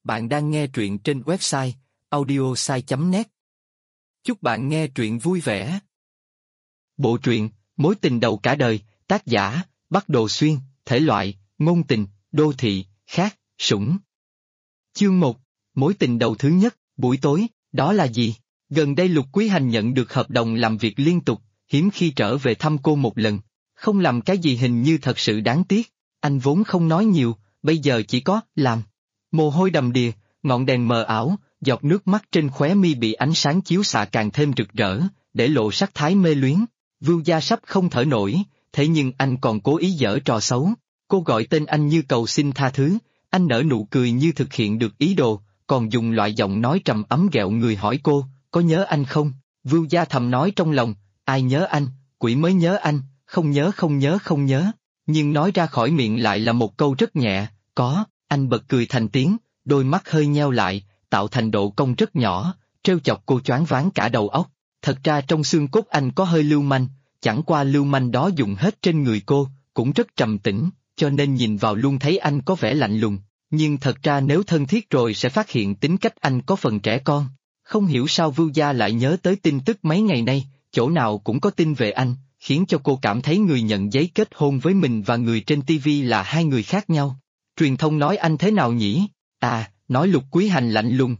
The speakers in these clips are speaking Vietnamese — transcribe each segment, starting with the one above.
Bạn đang nghe truyện trên website audiosai.net. Chúc bạn nghe truyện vui vẻ. Bộ truyện Mối tình đầu cả đời, tác giả Bắc Đồ Xuyên, thể loại ngôn tình, đô thị, khác, sủng. Chương 1, mối tình đầu thứ nhất. Buổi tối, đó là gì? Gần đây Lục Quý Hành nhận được hợp đồng làm việc liên tục, hiếm khi trở về thăm cô một lần. Không làm cái gì hình như thật sự đáng tiếc. Anh vốn không nói nhiều, bây giờ chỉ có làm. Mồ hôi đầm đìa, ngọn đèn mờ ảo, giọt nước mắt trên khóe mi bị ánh sáng chiếu xạ càng thêm rực rỡ, để lộ sắc thái mê luyến. Vưu Gia sắp không thở nổi, thế nhưng anh còn cố ý giở trò xấu. Cô gọi tên anh như cầu xin tha thứ, anh nở nụ cười như thực hiện được ý đồ, còn dùng loại giọng nói trầm ấm ghẹo người hỏi cô, có nhớ anh không? Vưu Gia thầm nói trong lòng, ai nhớ anh, quỷ mới nhớ anh, không nhớ không nhớ không nhớ. Nhưng nói ra khỏi miệng lại là một câu rất nhẹ, có. Anh bật cười thành tiếng, đôi mắt hơi nheo lại, tạo thành độ cong rất nhỏ, trêu chọc cô choáng váng cả đầu óc. Thật ra trong xương cốt anh có hơi lưu manh, chẳng qua lưu manh đó dùng hết trên người cô, cũng rất trầm tĩnh, cho nên nhìn vào luôn thấy anh có vẻ lạnh lùng. Nhưng thật ra nếu thân thiết rồi sẽ phát hiện tính cách anh có phần trẻ con. Không hiểu sao Vưu Gia lại nhớ tới tin tức mấy ngày nay, chỗ nào cũng có tin về anh, khiến cho cô cảm thấy người nhận giấy kết hôn với mình và người trên TV là hai người khác nhau. Truyền thông nói anh thế nào nhỉ? À, nói Lục Quý Hành lạnh lùng.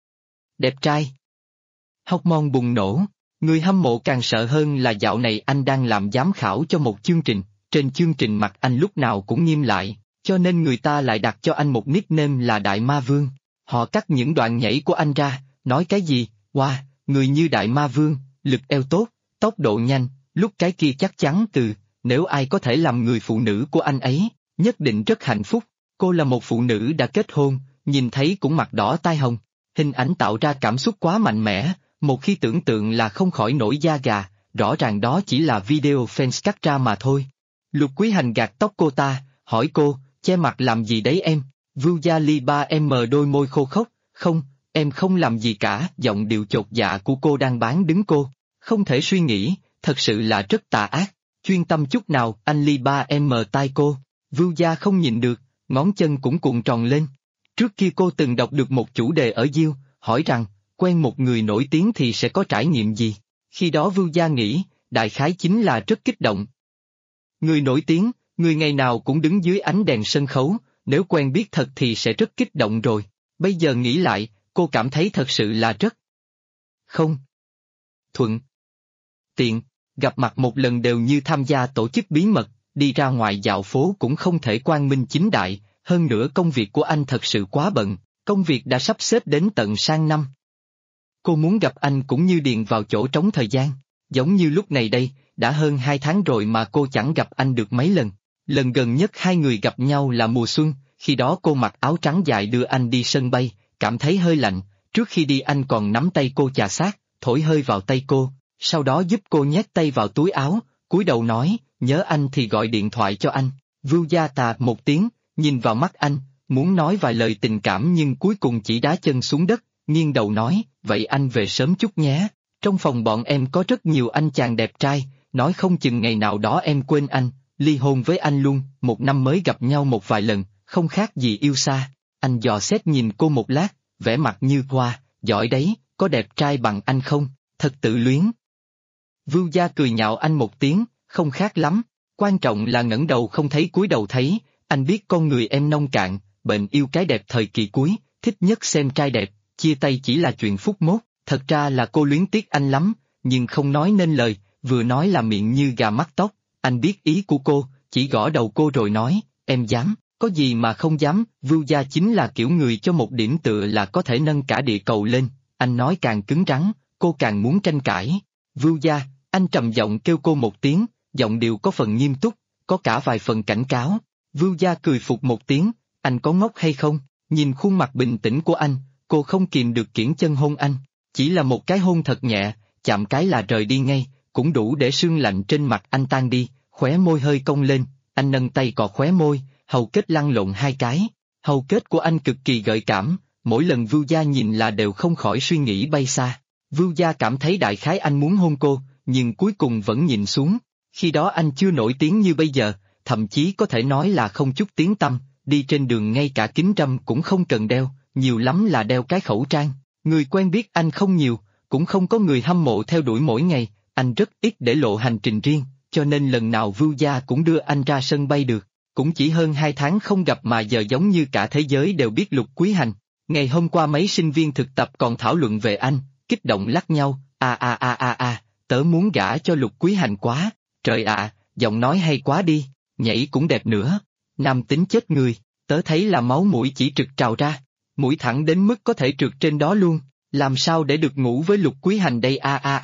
Đẹp trai. Hormone bùng nổ, người hâm mộ càng sợ hơn là dạo này anh đang làm giám khảo cho một chương trình, trên chương trình mặt anh lúc nào cũng nghiêm lại, cho nên người ta lại đặt cho anh một nickname là Đại Ma Vương. Họ cắt những đoạn nhảy của anh ra, nói cái gì, wow, người như Đại Ma Vương, lực eo tốt, tốc độ nhanh, lúc cái kia chắc chắn nếu ai có thể làm người phụ nữ của anh ấy, nhất định rất hạnh phúc. Cô là một phụ nữ đã kết hôn, nhìn thấy cũng mặt đỏ tai hồng. Hình ảnh tạo ra cảm xúc quá mạnh mẽ, một khi tưởng tượng là không khỏi nổi da gà, rõ ràng đó chỉ là video fans cắt ra mà thôi. Lục Quý Hành gạt tóc cô ta, hỏi cô, che mặt làm gì đấy em? Vưu Gia Ly ba em mờ đôi môi khô khốc, không, em không làm gì cả. Giọng điệu chột dạ của cô đang bán đứng cô. Không thể suy nghĩ, thật sự là rất tà ác. Chuyên tâm chút nào, anh Ly ba em mờ tai cô. Vưu Gia không nhịn được, ngón chân cũng cuộn tròn lên. Trước kia cô từng đọc được một chủ đề ở Diêu, hỏi rằng, quen một người nổi tiếng thì sẽ có trải nghiệm gì? Khi đó Vưu Gia nghĩ, đại khái chính là rất kích động. Người nổi tiếng, người ngày nào cũng đứng dưới ánh đèn sân khấu, nếu quen biết thật thì sẽ rất kích động rồi. Bây giờ nghĩ lại, cô cảm thấy thật sự là rất không thuận tiện, gặp mặt một lần đều như tham gia tổ chức bí mật, đi ra ngoài dạo phố cũng không thể quang minh chính đại. Hơn nữa công việc của anh thật sự quá bận, công việc đã sắp xếp đến tận sang năm. Cô muốn gặp anh cũng như điền vào chỗ trống thời gian, giống như lúc này đây, đã hơn 2 tháng rồi mà cô chẳng gặp anh được mấy lần. Lần gần nhất hai người gặp nhau là mùa xuân, khi đó cô mặc áo trắng dài đưa anh đi sân bay, cảm thấy hơi lạnh, trước khi đi anh còn nắm tay cô chà sát, thổi hơi vào tay cô, sau đó giúp cô nhét tay vào túi áo, cúi đầu nói, nhớ anh thì gọi điện thoại cho anh. Vưu Gia tà một tiếng, nhìn vào mắt anh, muốn nói vài lời tình cảm nhưng cuối cùng chỉ đá chân xuống đất, nghiêng đầu nói, vậy anh về sớm chút nhé, trong phòng bọn em có rất nhiều anh chàng đẹp trai, nói không chừng ngày nào đó em quên anh, ly hôn với anh luôn. Một năm mới gặp nhau một vài lần, không khác gì yêu xa. Anh dò xét nhìn cô một lát, vẻ mặt như hoa, giỏi đấy, có đẹp trai bằng anh không, thật tự luyến. Vưu Gia cười nhạo anh một tiếng, không khác lắm, quan trọng là ngẩng đầu không thấy cúi đầu thấy. Anh biết con người em nông cạn, bệnh yêu cái đẹp thời kỳ cuối, thích nhất xem trai đẹp, chia tay chỉ là chuyện phút mốt. Thật ra là cô luyến tiếc anh lắm, nhưng không nói nên lời, vừa nói là miệng như gà mắc tóc. Anh biết ý của cô, chỉ gõ đầu cô rồi nói, em dám, có gì mà không dám. Vưu Gia chính là kiểu người cho một điểm tựa là có thể nâng cả địa cầu lên. Anh nói càng cứng rắn, cô càng muốn tranh cãi. Vưu Gia, anh trầm giọng kêu cô một tiếng, giọng điệu có phần nghiêm túc, có cả vài phần cảnh cáo. Vưu Gia cười phục một tiếng, anh có ngốc hay không? Nhìn khuôn mặt bình tĩnh của anh, cô không kìm được kiễng chân hôn anh. Chỉ là một cái hôn thật nhẹ, chạm cái là rời đi ngay, cũng đủ để sương lạnh trên mặt anh tan đi, khóe môi hơi cong lên, anh nâng tay cọ khóe môi, hầu kết lăn lộn hai cái. Hầu kết của anh cực kỳ gợi cảm, mỗi lần Vưu Gia nhìn là đều không khỏi suy nghĩ bay xa. Vưu Gia cảm thấy đại khái anh muốn hôn cô, nhưng cuối cùng vẫn nhìn xuống. Khi đó anh chưa nổi tiếng như bây giờ, thậm chí có thể nói là không chút tiếng tăm, đi trên đường ngay cả kính râm cũng không cần đeo, nhiều lắm là đeo cái khẩu trang. Người quen biết anh không nhiều, cũng không có người hâm mộ theo đuổi mỗi ngày, anh rất ít để lộ hành trình riêng, cho nên lần nào Vưu Gia cũng đưa anh ra sân bay được. Cũng chỉ hơn 2 tháng không gặp mà giờ giống như cả thế giới đều biết Lục Quý Hành. Ngày hôm qua mấy sinh viên thực tập còn thảo luận về anh, kích động lắc nhau, tớ muốn gả cho Lục Quý Hành quá, trời ạ, giọng nói hay quá đi, nhảy cũng đẹp nữa, nam tính chết người, tớ thấy là máu mũi chỉ trượt trào ra, mũi thẳng đến mức có thể trượt trên đó luôn, làm sao để được ngủ với Lục Quý Hành đây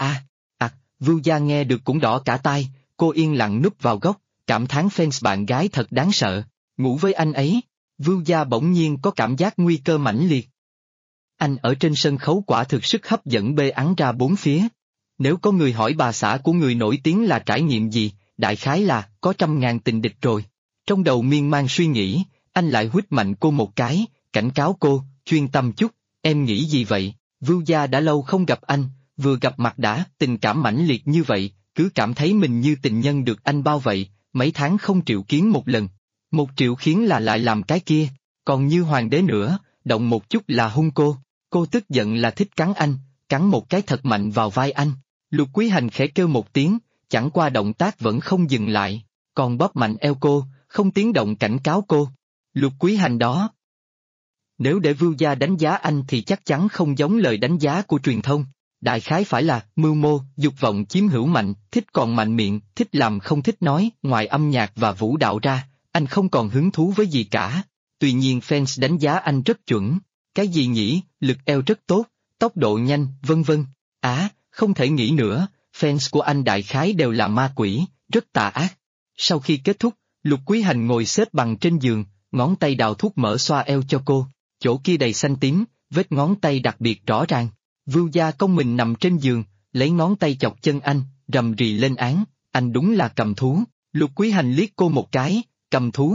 Vưu Gia nghe được cũng đỏ cả tai, cô yên lặng núp vào góc, cảm thán fans bạn gái thật đáng sợ, ngủ với anh ấy, Vưu Gia bỗng nhiên có cảm giác nguy cơ mãnh liệt. Anh ở trên sân khấu quả thực sức hấp dẫn bê ắng ra bốn phía. Nếu có người hỏi bà xã của người nổi tiếng là trải nghiệm gì, đại khái là có 100.000 tình địch rồi. Trong đầu miên man suy nghĩ, anh lại huýt mạnh cô một cái, cảnh cáo cô, chuyên tâm chút, em nghĩ gì vậy? Vưu Gia đã lâu không gặp anh, vừa gặp mặt đã tình cảm mãnh liệt như vậy, cứ cảm thấy mình như tình nhân được anh bao vậy, mấy tháng không triệu kiến một lần. 1 triệu khiến là lại làm cái kia, còn như hoàng đế nữa, động một chút là hung cô tức giận là thích cắn anh, cắn một cái thật mạnh vào vai anh. Lục Quý Hành khẽ kêu một tiếng, chẳng qua động tác vẫn không dừng lại, còn bóp mạnh eo cô, không tiếng động cảnh cáo cô. Lục Quý Hành đó. Nếu để Vưu Gia đánh giá anh thì chắc chắn không giống lời đánh giá của truyền thông. Đại khái phải là mưu mô, dục vọng chiếm hữu mạnh, thích còn mạnh miệng, thích làm không thích nói, ngoài âm nhạc và vũ đạo ra, anh không còn hứng thú với gì cả. Tuy nhiên fans đánh giá anh rất chuẩn. Cái gì nhỉ, lực eo rất tốt, tốc độ nhanh, vân vân. Không thể nghĩ nữa, fans của anh đại khái đều là ma quỷ, rất tà ác. Sau khi kết thúc, Lục Quý Hành ngồi xếp bằng trên giường, ngón tay đào thuốc mỡ xoa eo cho cô, chỗ kia đầy xanh tím, vết ngón tay đặc biệt rõ ràng. Vưu Gia công mình nằm trên giường, lấy ngón tay chọc chân anh, rầm rì lên án, anh đúng là cầm thú. Lục Quý Hành liếc cô một cái, cầm thú.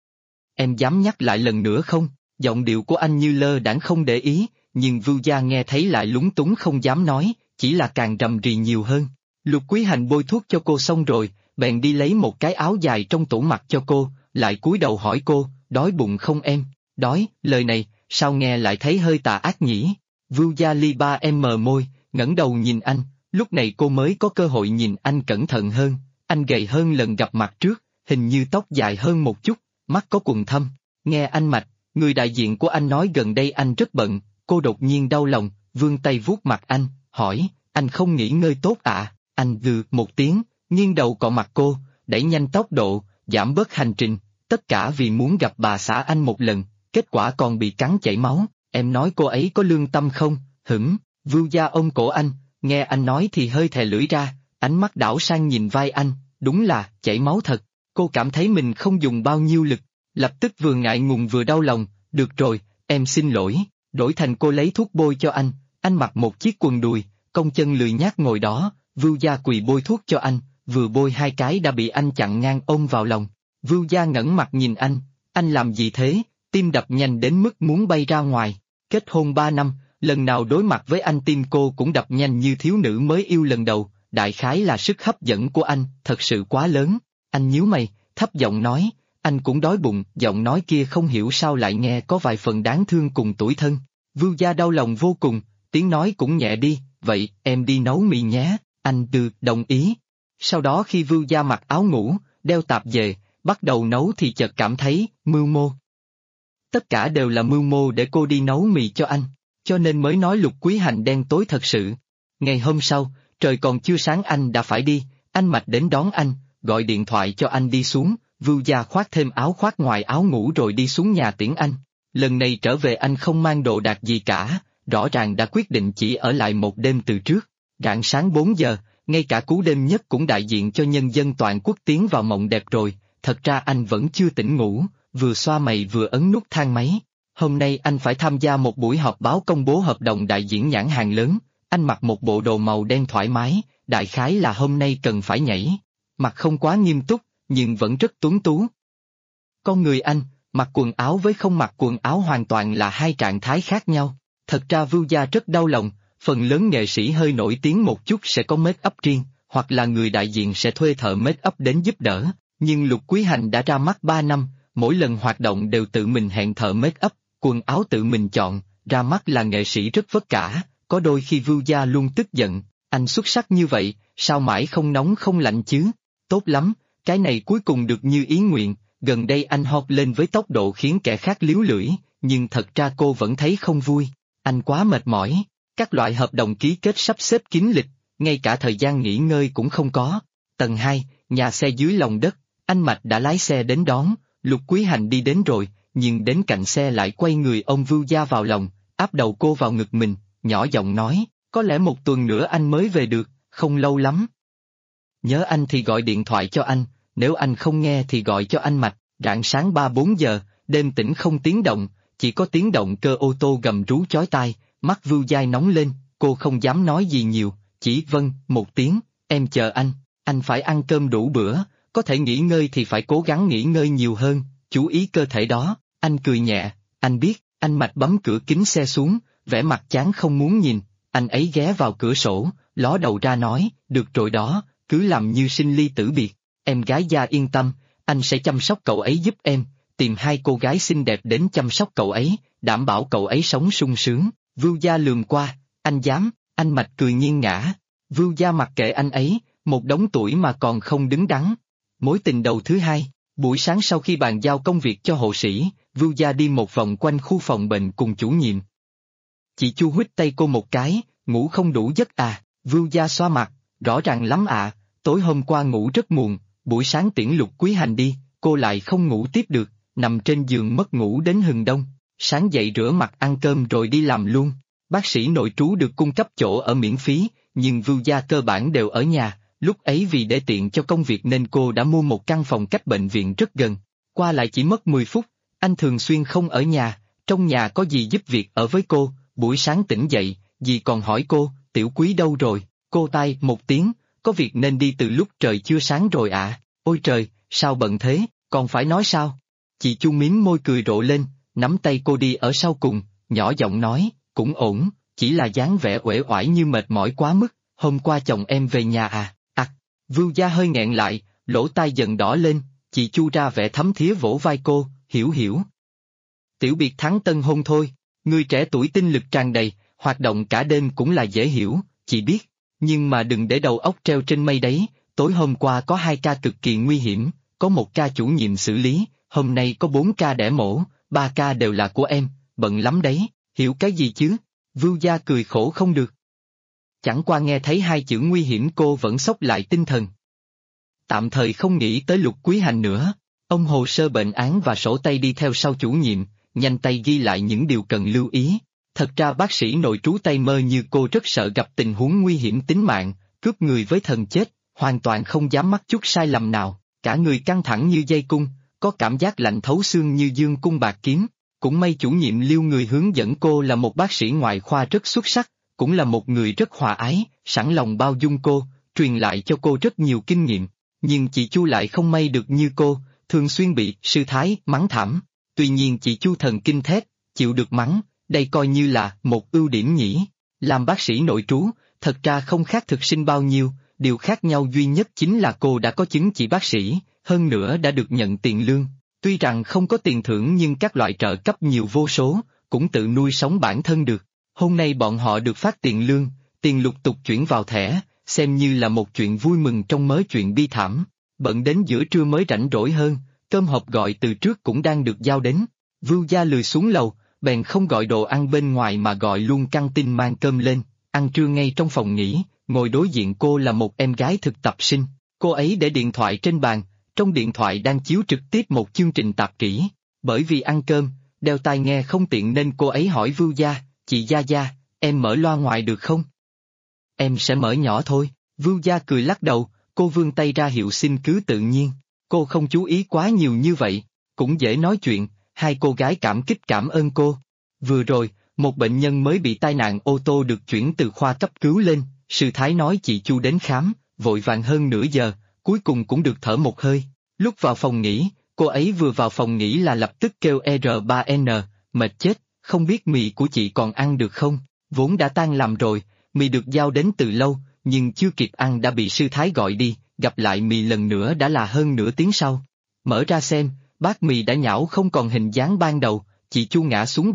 Em dám nhắc lại lần nữa không? Giọng điệu của anh như lơ đãng không để ý, nhưng Vưu Gia nghe thấy lại lúng túng không dám nói, chỉ là càng rầm rì nhiều hơn. Lục Quý Hành bôi thuốc cho cô xong rồi, bèn đi lấy một cái áo dài trong tủ mặc cho cô, lại cúi đầu hỏi cô, đói bụng không em? Đói, lời này, sao nghe lại thấy hơi tà ác nhỉ? Vưu Gia li ba em mờ môi, ngẩng đầu nhìn anh, lúc này cô mới có cơ hội nhìn anh cẩn thận hơn, anh gầy hơn lần gặp mặt trước, hình như tóc dài hơn một chút, mắt có quầng thâm, nghe anh mạch, người đại diện của anh nói gần đây anh rất bận, cô đột nhiên đau lòng, vươn tay vuốt mặt anh, hỏi, anh không nghỉ ngơi tốt à? Anh gừ một tiếng, nghiêng đầu cọ mặt cô, đẩy nhanh tốc độ, giảm bớt hành trình, tất cả vì muốn gặp bà xã anh một lần, kết quả còn bị cắn chảy máu, em nói cô ấy có lương tâm không? Vưu Gia ôm cổ anh, nghe anh nói thì hơi thè lưỡi ra, ánh mắt đảo sang nhìn vai anh, đúng là chảy máu thật, cô cảm thấy mình không dùng bao nhiêu lực, lập tức vừa ngại ngùng vừa đau lòng, được rồi, em xin lỗi, đổi thành cô lấy thuốc bôi cho anh mặc một chiếc quần đùi, cong chân lười nhác ngồi đó, Vưu Gia quỳ bôi thuốc cho anh, vừa bôi 2 cái đã bị anh chặn ngang ôm vào lòng, Vưu Gia ngẩng mặt nhìn anh làm gì thế, tim đập nhanh đến mức muốn bay ra ngoài, kết hôn 3 năm, lần nào đối mặt với anh tim cô cũng đập nhanh như thiếu nữ mới yêu lần đầu, đại khái là sức hấp dẫn của anh thật sự quá lớn, anh nhíu mày, thấp giọng nói, anh cũng đói bụng, giọng nói kia không hiểu sao lại nghe có vài phần đáng thương cùng tủi thân. Vưu Gia đau lòng vô cùng, tiếng nói cũng nhẹ đi, vậy em đi nấu mì nhé, anh đồng ý. Sau đó khi Vưu Gia mặc áo ngủ, đeo tạp dề, bắt đầu nấu thì chợt cảm thấy, mưu mô. Tất cả đều là mưu mô để cô đi nấu mì cho anh, cho nên mới nói Lục Quý Hành đen tối thật sự. Ngày hôm sau, trời còn chưa sáng anh đã phải đi, anh Mạch đến đón anh, gọi điện thoại cho anh đi xuống, Vưu Gia khoác thêm áo khoác ngoài áo ngủ rồi đi xuống nhà tiễn anh. Lần này trở về anh không mang đồ đạc gì cả, rõ ràng đã quyết định chỉ ở lại một đêm từ trước. Rạng sáng 4 giờ, ngay cả cú đêm nhất cũng đại diện cho nhân dân toàn quốc tiến vào mộng đẹp rồi, thật ra anh vẫn chưa tỉnh ngủ, vừa xoa mày vừa ấn nút thang máy. Hôm nay anh phải tham gia một buổi họp báo công bố hợp đồng đại diễn nhãn hàng lớn, anh mặc một bộ đồ màu đen thoải mái, đại khái là hôm nay cần phải nhảy. Mặt không quá nghiêm túc, nhưng vẫn rất tuấn tú. Con người anh, mặc quần áo với không mặc quần áo hoàn toàn là hai trạng thái khác nhau. Thật ra Vưu Gia rất đau lòng, phần lớn nghệ sĩ hơi nổi tiếng một chút sẽ có make up riêng, hoặc là người đại diện sẽ thuê thợ make up đến giúp đỡ, nhưng Lục Quý Hành đã ra mắt 3 năm, mỗi lần hoạt động đều tự mình hẹn thợ make up, quần áo tự mình chọn, ra mắt là nghệ sĩ rất vất vả, có đôi khi Vưu Gia luôn tức giận, anh xuất sắc như vậy, sao mãi không nóng không lạnh chứ? Tốt lắm, cái này cuối cùng được như ý nguyện, gần đây anh hót lên với tốc độ khiến kẻ khác líu lưỡi, nhưng thật ra cô vẫn thấy không vui, anh quá mệt mỏi, các loại hợp đồng ký kết sắp xếp kín lịch, ngay cả thời gian nghỉ ngơi cũng không có. Tầng 2, nhà xe dưới lòng đất, anh Mạch đã lái xe đến đón, Lục Quý Hành đi đến rồi, nhưng đến cạnh xe lại quay người ôm Vưu Gia vào lòng, áp đầu cô vào ngực mình, nhỏ giọng nói, có lẽ 1 tuần nữa anh mới về được, không lâu lắm. Nhớ anh thì gọi điện thoại cho anh, nếu anh không nghe thì gọi cho anh Mạch, rạng sáng 3-4 giờ, đêm tĩnh không tiếng động, chỉ có tiếng động cơ ô tô gầm rú chói tai, mắt Vưu Gia nóng lên, cô không dám nói gì nhiều, chỉ vâng, 1 tiếng, em chờ anh phải ăn cơm đủ bữa, có thể nghỉ ngơi thì phải cố gắng nghỉ ngơi nhiều hơn, chú ý cơ thể đó, anh cười nhẹ, anh biết, anh Mạch bấm cửa kính xe xuống, vẻ mặt chán không muốn nhìn, anh ấy ghé vào cửa sổ, ló đầu ra nói, được rồi đó, cứ làm như sinh ly tử biệt, em gái Gia yên tâm, anh sẽ chăm sóc cậu ấy giúp em, tìm 2 cô gái xinh đẹp đến chăm sóc cậu ấy, đảm bảo cậu ấy sống sung sướng, Vưu Gia lườm qua, anh dám, anh Mạch cười nghiêng ngã, Vưu Gia mặc kệ anh ấy, một đống tuổi mà còn không đứng đắn. Mối tình đầu thứ 2, buổi sáng sau khi bàn giao công việc cho hộ sĩ, Vưu Gia đi một vòng quanh khu phòng bệnh cùng chủ nhiệm. Chị Chu huýt tay cô một cái, ngủ không đủ giấc à, Vưu Gia xoa mặt, rõ ràng lắm ạ, tối hôm qua ngủ rất muộn, buổi sáng tiễn Lục Quý Hành đi, cô lại không ngủ tiếp được, nằm trên giường mất ngủ đến hừng đông, sáng dậy rửa mặt ăn cơm rồi đi làm luôn. Bác sĩ nội trú được cung cấp chỗ ở miễn phí, nhưng Vưu Gia cơ bản đều ở nhà, lúc ấy vì để tiện cho công việc nên cô đã mua một căn phòng cách bệnh viện rất gần, qua lại chỉ mất 10 phút, anh thường xuyên không ở nhà, trong nhà có dì giúp việc ở với cô, buổi sáng tỉnh dậy, dì còn hỏi cô, Tiểu Quý đâu rồi, cô tai 1 tiếng, có việc nên đi từ lúc trời chưa sáng rồi ạ, ôi trời, sao bận thế, còn phải nói sao? Chị Chu mím môi cười rộ lên, nắm tay cô đi ở sau cùng, nhỏ giọng nói, cũng ổn, chỉ là dáng vẻ uể oải như mệt mỏi quá mức, hôm qua chồng em về nhà à, Vưu Gia hơi nghẹn lại, lỗ tai dần đỏ lên, chị Chu ra vẻ thấm thía vỗ vai cô, hiểu. Tiểu biệt thắng tân hôn thôi, người trẻ tuổi tinh lực tràn đầy, hoạt động cả đêm cũng là dễ hiểu, chị biết, nhưng mà đừng để đầu óc treo trên mây đấy, tối hôm qua có 2 ca cực kỳ nguy hiểm, có 1 ca chủ nhiệm xử lý, hôm nay có 4 ca đẻ mổ, 3 ca đều là của em, bận lắm đấy, hiểu cái gì chứ? Vưu Gia cười khổ không được. Chẳng qua nghe thấy 2 chữ nguy hiểm cô vẫn xốc lại tinh thần. Tạm thời không nghĩ tới Lục Quý Hành nữa, ông hồ sơ bệnh án và sổ tay đi theo sau chủ nhiệm, nhanh tay ghi lại những điều cần lưu ý. Thật ra bác sĩ nội trú tay mơ như cô rất sợ gặp tình huống nguy hiểm tính mạng, cướp người với thần chết, hoàn toàn không dám mắc chút sai lầm nào, cả người căng thẳng như dây cung, có cảm giác lạnh thấu xương như dương cung bạc kiếm. Cũng may chủ nhiệm Liêu người hướng dẫn cô là một bác sĩ ngoại khoa rất xuất sắc, cũng là một người rất hòa ái, sẵn lòng bao dung cô, truyền lại cho cô rất nhiều kinh nghiệm. Nhưng chị Chu lại không may được như cô, thường xuyên bị sư thái mắng thảm. Tuy nhiên chị Chu thần kinh thét, chịu được mắng, đây coi như là một ưu điểm nhỉ. Làm bác sĩ nội trú, thật ra không khác thực sinh bao nhiêu, điều khác nhau duy nhất chính là cô đã có chứng chỉ bác sĩ, hơn nữa đã được nhận tiền lương. Tuy rằng không có tiền thưởng nhưng các loại trợ cấp nhiều vô số, cũng tự nuôi sống bản thân được. Hôm nay bọn họ được phát tiền lương, tiền lục tục chuyển vào thẻ, xem như là một chuyện vui mừng trong mớ chuyện bi thảm. Bận đến giữa trưa mới rảnh rỗi hơn, cơm hộp gọi từ trước cũng đang được giao đến. Vưu Gia lười xuống lầu, bèn không gọi đồ ăn bên ngoài mà gọi luôn căng tin mang cơm lên, ăn trưa ngay trong phòng nghỉ, ngồi đối diện cô là một em gái thực tập sinh. Cô ấy để điện thoại trên bàn, trong điện thoại đang chiếu trực tiếp một chương trình tạp kỹ. Bởi vì ăn cơm, đeo tai nghe không tiện nên cô ấy hỏi Vưu Gia, chị Gia, em mở loa ngoài được không? Em sẽ mở nhỏ thôi, Vưu Gia cười lắc đầu, cô vươn tay ra hiệu xin cứ tự nhiên. Cô không chú ý quá nhiều như vậy, cũng dễ nói chuyện, 2 cô gái cảm kích cảm ơn cô. Vừa rồi, một bệnh nhân mới bị tai nạn ô tô được chuyển từ khoa cấp cứu lên, sư thái nói chị Chu đến khám, vội vàng hơn nửa giờ, cuối cùng cũng được thở một hơi. Lúc vào phòng nghỉ, cô ấy vừa vào phòng nghỉ là lập tức kêu R3N, mệt chết, không biết mì của chị còn ăn được không, vốn đã tan làm rồi, mì được giao đến từ lâu, nhưng chưa kịp ăn đã bị sư thái gọi đi, gặp lại mì lần nữa đã là hơn nửa tiếng sau. Mở ra xem, bát mì đã nhão không còn hình dáng ban đầu, chị Chu ngã xuống bàn,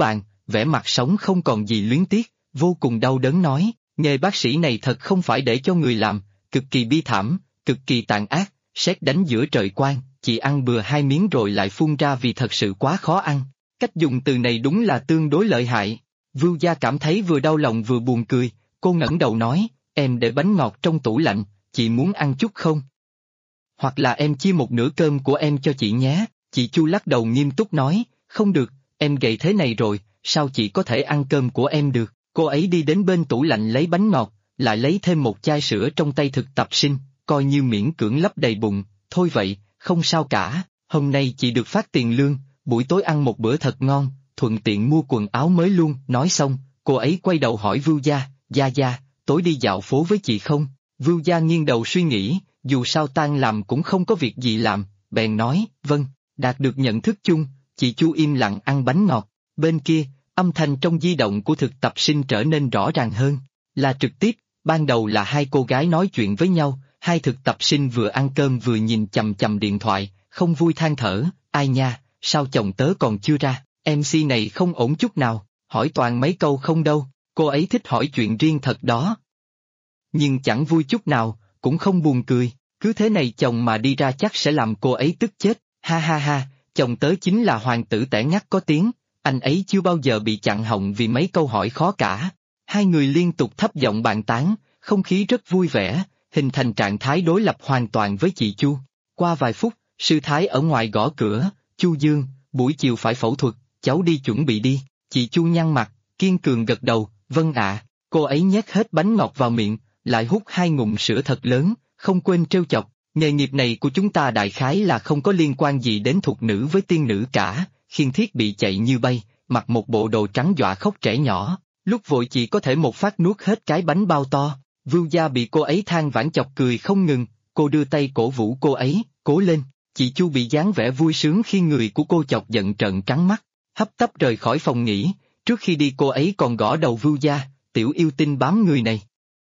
vẻ mặt sống không còn gì luyến tiếc, vô cùng đau đớn nói, nghề bác sĩ này thật không phải để cho người làm, cực kỳ bi thảm, cực kỳ tàn ác, sét đánh giữa trời quang, chị ăn bừa 2 miếng rồi lại phun ra vì thật sự quá khó ăn. Cách dùng từ này đúng là tương đối lợi hại. Vưu Gia cảm thấy vừa đau lòng vừa buồn cười, cô ngẩng đầu nói, em để bánh ngọt trong tủ lạnh, chị muốn ăn chút không? Hoặc là em chia một nửa cơm của em cho chị nhé. Chị Chu lắc đầu nghiêm túc nói, không được, em gầy thế này rồi, sao chị có thể ăn cơm của em được? Cô ấy đi đến bên tủ lạnh lấy bánh ngọt, lại lấy thêm một chai sữa trong tay thực tập sinh, coi như miễn cưỡng lấp đầy bụng, thôi vậy, không sao cả, hôm nay chị được phát tiền lương, buổi tối ăn một bữa thật ngon, thuận tiện mua quần áo mới luôn. Nói xong, cô ấy quay đầu hỏi Vưu Gia, Gia, tối đi dạo phố với chị không? Vưu Gia nghiêng đầu suy nghĩ, dù sao tan làm cũng không có việc gì làm, bèn nói, vâng. Đạt được nhận thức chung, chị Chu im lặng ăn bánh ngọt. Bên kia, âm thanh trong di động của thực tập sinh trở nên rõ ràng hơn. Là trực tiếp, ban đầu là hai cô gái nói chuyện với nhau, hai thực tập sinh vừa ăn cơm vừa nhìn chằm chằm điện thoại, không vui than thở, ai nha, sao chồng tớ còn chưa ra, MC này không ổn chút nào, hỏi toàn mấy câu không đâu, cô ấy thích hỏi chuyện riêng thật đó. Nhưng chẳng vui chút nào, cũng không buồn cười, cứ thế này chồng mà đi ra chắc sẽ làm cô ấy tức chết. Ha ha ha, chồng tớ chính là hoàng tử tẻ ngắt có tiếng, anh ấy chưa bao giờ bị chặn họng vì mấy câu hỏi khó cả. Hai người liên tục thấp giọng bàn tán, không khí rất vui vẻ, hình thành trạng thái đối lập hoàn toàn với chị Chu. Qua vài phút, sư thái ở ngoài gõ cửa, Chu Dương, buổi chiều phải phẫu thuật, cháu đi chuẩn bị đi. Chị Chu nhăn mặt, kiên cường gật đầu, vâng ạ. Cô ấy nhét hết bánh ngọt vào miệng, lại hút 2 ngụm sữa thật lớn, không quên trêu chọc. Nghề nghiệp này của chúng ta đại khái là không có liên quan gì đến thục nữ với tiên nữ cả, khiêng thiết bị chạy như bay, mặc một bộ đồ trắng dọa khóc trẻ nhỏ, lúc vội chỉ có thể một phát nuốt hết cái bánh bao to. Vưu Gia bị cô ấy than vãn chọc cười không ngừng, cô đưa tay cổ vũ cô ấy, cố lên. Chị Chu bị dáng vẻ vui sướng khi người của cô chọc giận trợn trắng mắt, hấp tấp rời khỏi phòng nghỉ. Trước khi đi cô ấy còn gõ đầu Vưu Gia, tiểu yêu tinh bám người này.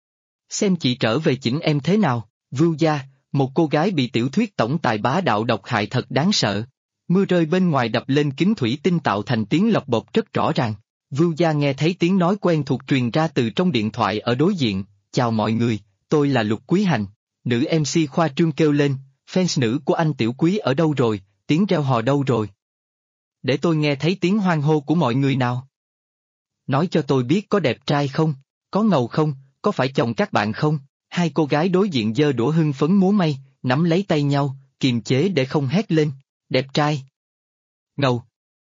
Xem chị trở về chỉnh em thế nào. Vưu Gia, một cô gái bị tiểu thuyết tổng tài bá đạo độc hại thật đáng sợ. Mưa rơi bên ngoài đập lên kính thủy tinh tạo thành tiếng lọc bộp rất rõ ràng. Vưu Gia nghe thấy tiếng nói quen thuộc truyền ra từ trong điện thoại ở đối diện, chào mọi người, tôi là Lục Quý Hành. Nữ MC khoa trương kêu lên, fans nữ của anh Tiểu Quý ở đâu rồi, tiếng reo hò đâu rồi? Để tôi nghe thấy tiếng hoan hô của mọi người nào. Nói cho tôi biết có đẹp trai không, có ngầu không, có phải chồng các bạn không? Hai cô gái đối diện giơ đũa hưng phấn múa may, nắm lấy tay nhau, kiềm chế để không hét lên. Đẹp trai. Ngầu.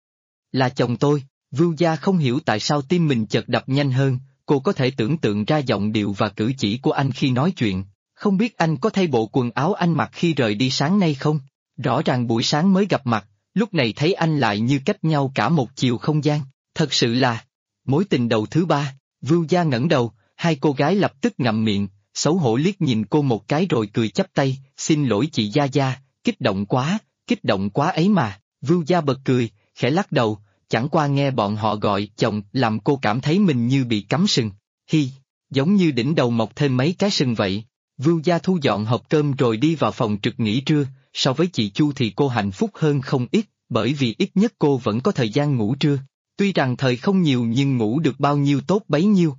Là chồng tôi. Vưu Gia không hiểu tại sao tim mình chợt đập nhanh hơn, cô có thể tưởng tượng ra giọng điệu và cử chỉ của anh khi nói chuyện. Không biết anh có thay bộ quần áo anh mặc khi rời đi sáng nay không? Rõ ràng buổi sáng mới gặp mặt, lúc này thấy anh lại như cách nhau cả một chiều không gian. Thật sự là mối tình đầu thứ ba. Vưu Gia ngẩng đầu, hai cô gái lập tức ngậm miệng, xấu hổ liếc nhìn cô một cái rồi cười chắp tay, xin lỗi chị Gia, kích động quá ấy mà. Vưu Gia bật cười, khẽ lắc đầu, chẳng qua nghe bọn họ gọi chồng làm cô cảm thấy mình như bị cắm sừng. Hi, giống như đỉnh đầu mọc thêm mấy cái sừng vậy. Vưu Gia thu dọn hộp cơm rồi đi vào phòng trực nghỉ trưa, so với chị Chu thì cô hạnh phúc hơn không ít, bởi vì ít nhất cô vẫn có thời gian ngủ trưa. Tuy rằng thời không nhiều nhưng ngủ được bao nhiêu tốt bấy nhiêu.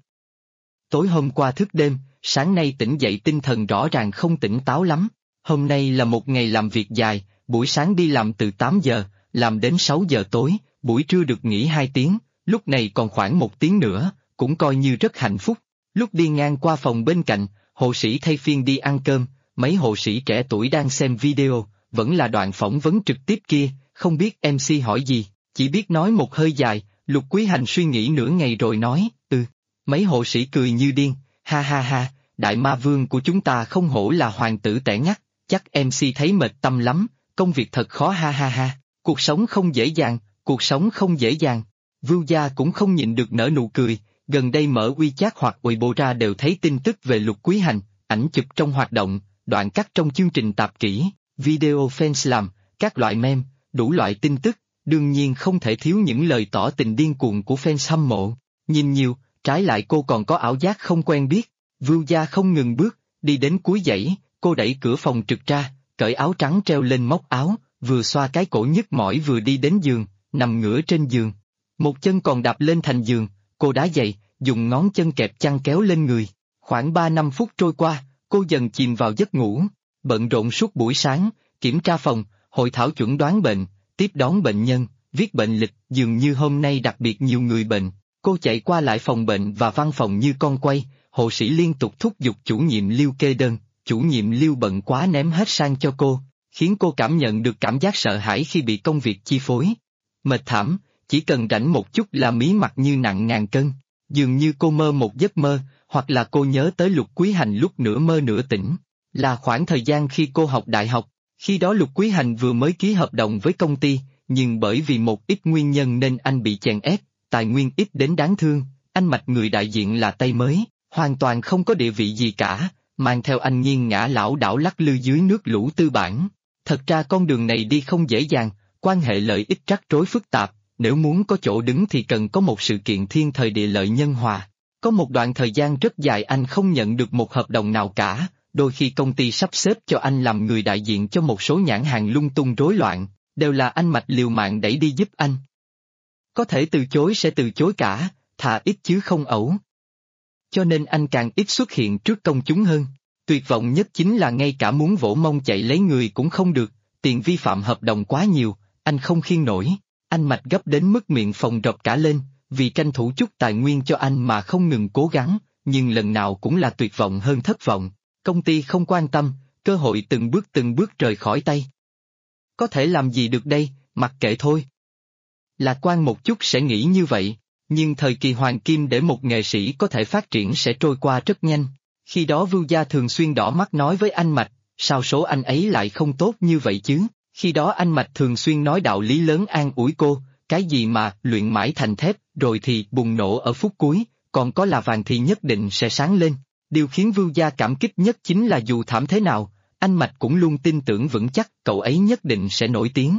Tối hôm qua thức đêm, sáng nay tỉnh dậy tinh thần rõ ràng không tỉnh táo lắm. Hôm nay là một ngày làm việc dài, buổi sáng đi làm từ 8 giờ, làm đến 6 giờ tối, buổi trưa được nghỉ 2 tiếng, lúc này còn khoảng 1 tiếng nữa, cũng coi như rất hạnh phúc. Lúc đi ngang qua phòng bên cạnh, hộ sĩ thay phiên đi ăn cơm, mấy hộ sĩ trẻ tuổi đang xem video, vẫn là đoạn phỏng vấn trực tiếp kia, không biết MC hỏi gì, chỉ biết nói một hơi dài. Lục Quý Hành suy nghĩ nửa ngày rồi nói, Mấy hộ sĩ cười như điên, ha ha ha, đại ma vương của chúng ta không hổ là hoàng tử tẻ ngắt, chắc MC thấy mệt tâm lắm, công việc thật khó ha ha ha, cuộc sống không dễ dàng. Vưu Gia cũng không nhịn được nở nụ cười, gần đây mở WeChat hoặc Weibo ra đều thấy tin tức về Lục Quý Hành, ảnh chụp trong hoạt động, đoạn cắt trong chương trình tạp kỹ, video fans làm, các loại meme, đủ loại tin tức, đương nhiên không thể thiếu những lời tỏ tình điên cuồng của fans hâm mộ. Nhìn nhiều, trái lại cô còn có ảo giác không quen biết. Vưu Gia không ngừng bước, đi đến cuối dãy, cô đẩy cửa phòng trực ra, cởi áo trắng treo lên móc áo, vừa xoa cái cổ nhức mỏi vừa đi đến giường, nằm ngửa trên giường. Một chân còn đạp lên thành giường, cô đá dậy, dùng ngón chân kẹp chăn kéo lên người. Khoảng 3-5 phút trôi qua, cô dần chìm vào giấc ngủ, bận rộn suốt buổi sáng, kiểm tra phòng, hội thảo chuẩn đoán bệnh, tiếp đón bệnh nhân, viết bệnh lịch, dường như hôm nay đặc biệt nhiều người bệnh. Cô chạy qua lại phòng bệnh và văn phòng như con quay, hộ sĩ liên tục thúc giục chủ nhiệm Lưu kê đơn, chủ nhiệm Lưu bận quá ném hết sang cho cô, khiến cô cảm nhận được cảm giác sợ hãi khi bị công việc chi phối. Mệt thảm, chỉ cần rảnh một chút là mí mặt như nặng ngàn cân, dường như cô mơ một giấc mơ, hoặc là cô nhớ tới Lục Quý Hành lúc nửa mơ nửa tỉnh, là khoảng thời gian khi cô học đại học, khi đó Lục Quý Hành vừa mới ký hợp đồng với công ty, nhưng bởi vì một ít nguyên nhân nên anh bị chèn ép, tài nguyên ít đến đáng thương, anh Mạch người đại diện là tay mới, hoàn toàn không có địa vị gì cả, mang theo anh nghiêng ngã lảo đảo lắc lư dưới nước lũ tư bản. Thật ra con đường này đi không dễ dàng, quan hệ lợi ích rắc rối phức tạp, nếu muốn có chỗ đứng thì cần có một sự kiện thiên thời địa lợi nhân hòa. Có một đoạn thời gian rất dài anh không nhận được một hợp đồng nào cả, đôi khi công ty sắp xếp cho anh làm người đại diện cho một số nhãn hàng lung tung rối loạn, đều là anh Mạch liều mạng đẩy đi giúp anh. Có thể từ chối sẽ từ chối cả, thà ít chứ không ẩu. Cho nên anh càng ít xuất hiện trước công chúng hơn. Tuyệt vọng nhất chính là ngay cả muốn vỗ mông chạy lấy người cũng không được, tiền vi phạm hợp đồng quá nhiều, anh không khiêng nổi. Anh Mạch gấp đến mức miệng phồng rộp cả lên, vì tranh thủ chút tài nguyên cho anh mà không ngừng cố gắng, nhưng lần nào cũng là tuyệt vọng hơn thất vọng. Công ty không quan tâm, cơ hội từng bước rời khỏi tay. Có thể làm gì được đây, mặc kệ thôi. Lạc quan một chút sẽ nghĩ như vậy, nhưng thời kỳ hoàng kim để một nghệ sĩ có thể phát triển sẽ trôi qua rất nhanh. Khi đó Vưu Gia thường xuyên đỏ mắt nói với anh Mạch, sao số anh ấy lại không tốt như vậy chứ? Khi đó anh Mạch thường xuyên nói đạo lý lớn an ủi cô, cái gì mà luyện mãi thành thép, rồi thì bùng nổ ở phút cuối, còn có là vàng thì nhất định sẽ sáng lên. Điều khiến Vưu Gia cảm kích nhất chính là dù thảm thế nào, anh Mạch cũng luôn tin tưởng vững chắc cậu ấy nhất định sẽ nổi tiếng.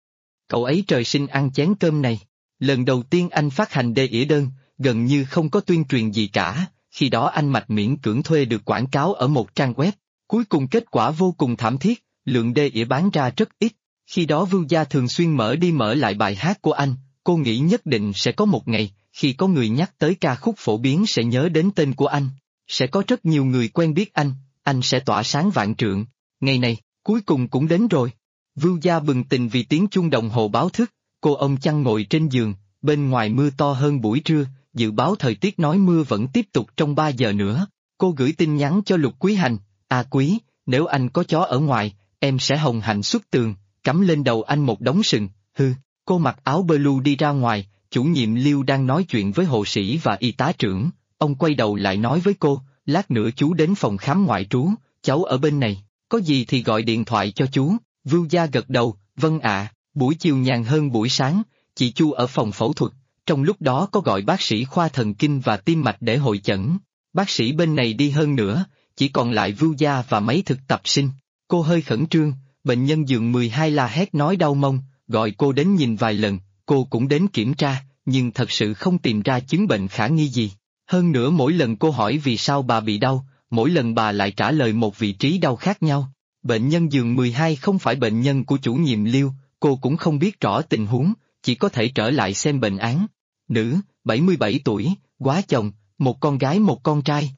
Cậu ấy trời sinh ăn chén cơm này. Lần đầu tiên anh phát hành đê ỉa đơn, gần như không có tuyên truyền gì cả, khi đó anh Mạch miễn cưỡng thuê được quảng cáo ở một trang web. Cuối cùng kết quả vô cùng thảm thiết, lượng đê ỉa bán ra rất ít. Khi đó Vưu Gia thường xuyên mở đi mở lại bài hát của anh, cô nghĩ nhất định sẽ có một ngày, khi có người nhắc tới ca khúc phổ biến sẽ nhớ đến tên của anh. Sẽ có rất nhiều người quen biết anh sẽ tỏa sáng vạn trượng. Ngày này, cuối cùng cũng đến rồi. Vưu Gia bừng tỉnh vì tiếng chuông đồng hồ báo thức, cô ông chăn ngồi trên giường, bên ngoài mưa to hơn buổi trưa, dự báo thời tiết nói mưa vẫn tiếp tục trong 3 giờ nữa. Cô gửi tin nhắn cho Lục Quý Hành, Quý, nếu anh có chó ở ngoài, em sẽ hồng hạnh xuất tường, cắm lên đầu anh một đống sừng, Cô mặc áo blue đi ra ngoài, chủ nhiệm Lưu đang nói chuyện với hộ sĩ và y tá trưởng, ông quay đầu lại nói với cô, lát nữa chú đến phòng khám ngoại trú, cháu ở bên này, có gì thì gọi điện thoại cho chú. Vưu Gia gật đầu, vâng ạ. Buổi chiều nhàn hơn buổi sáng, chị Chu ở phòng phẫu thuật, trong lúc đó có gọi bác sĩ khoa thần kinh và tim mạch để hội chẩn. Bác sĩ bên này đi hơn nữa, chỉ còn lại Vưu Gia và mấy thực tập sinh. Cô hơi khẩn trương, bệnh nhân giường 12 la hét nói đau mông, gọi cô đến nhìn vài lần, cô cũng đến kiểm tra, nhưng thật sự không tìm ra chứng bệnh khả nghi gì. Hơn nữa mỗi lần cô hỏi vì sao bà bị đau, mỗi lần bà lại trả lời một vị trí đau khác nhau. Bệnh nhân giường 12 không phải bệnh nhân của chủ nhiệm Lưu, cô cũng không biết rõ tình huống, chỉ có thể trở lại xem bệnh án. Nữ, 77 tuổi, quá chồng, một con gái một con trai.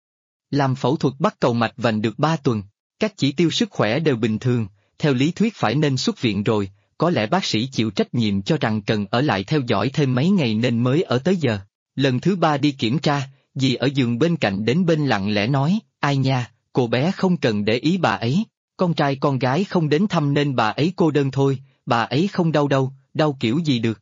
Làm phẫu thuật bắt cầu mạch vành được 3 tuần, các chỉ tiêu sức khỏe đều bình thường, theo lý thuyết phải nên xuất viện rồi, có lẽ bác sĩ chịu trách nhiệm cho rằng cần ở lại theo dõi thêm mấy ngày nên mới ở tới giờ. Lần thứ 3 đi kiểm tra, dì ở giường bên cạnh đến bên lặng lẽ nói, ai nha, cô bé không cần để ý bà ấy, con trai con gái không đến thăm nên bà ấy cô đơn thôi, bà ấy không đau đâu, đau kiểu gì được.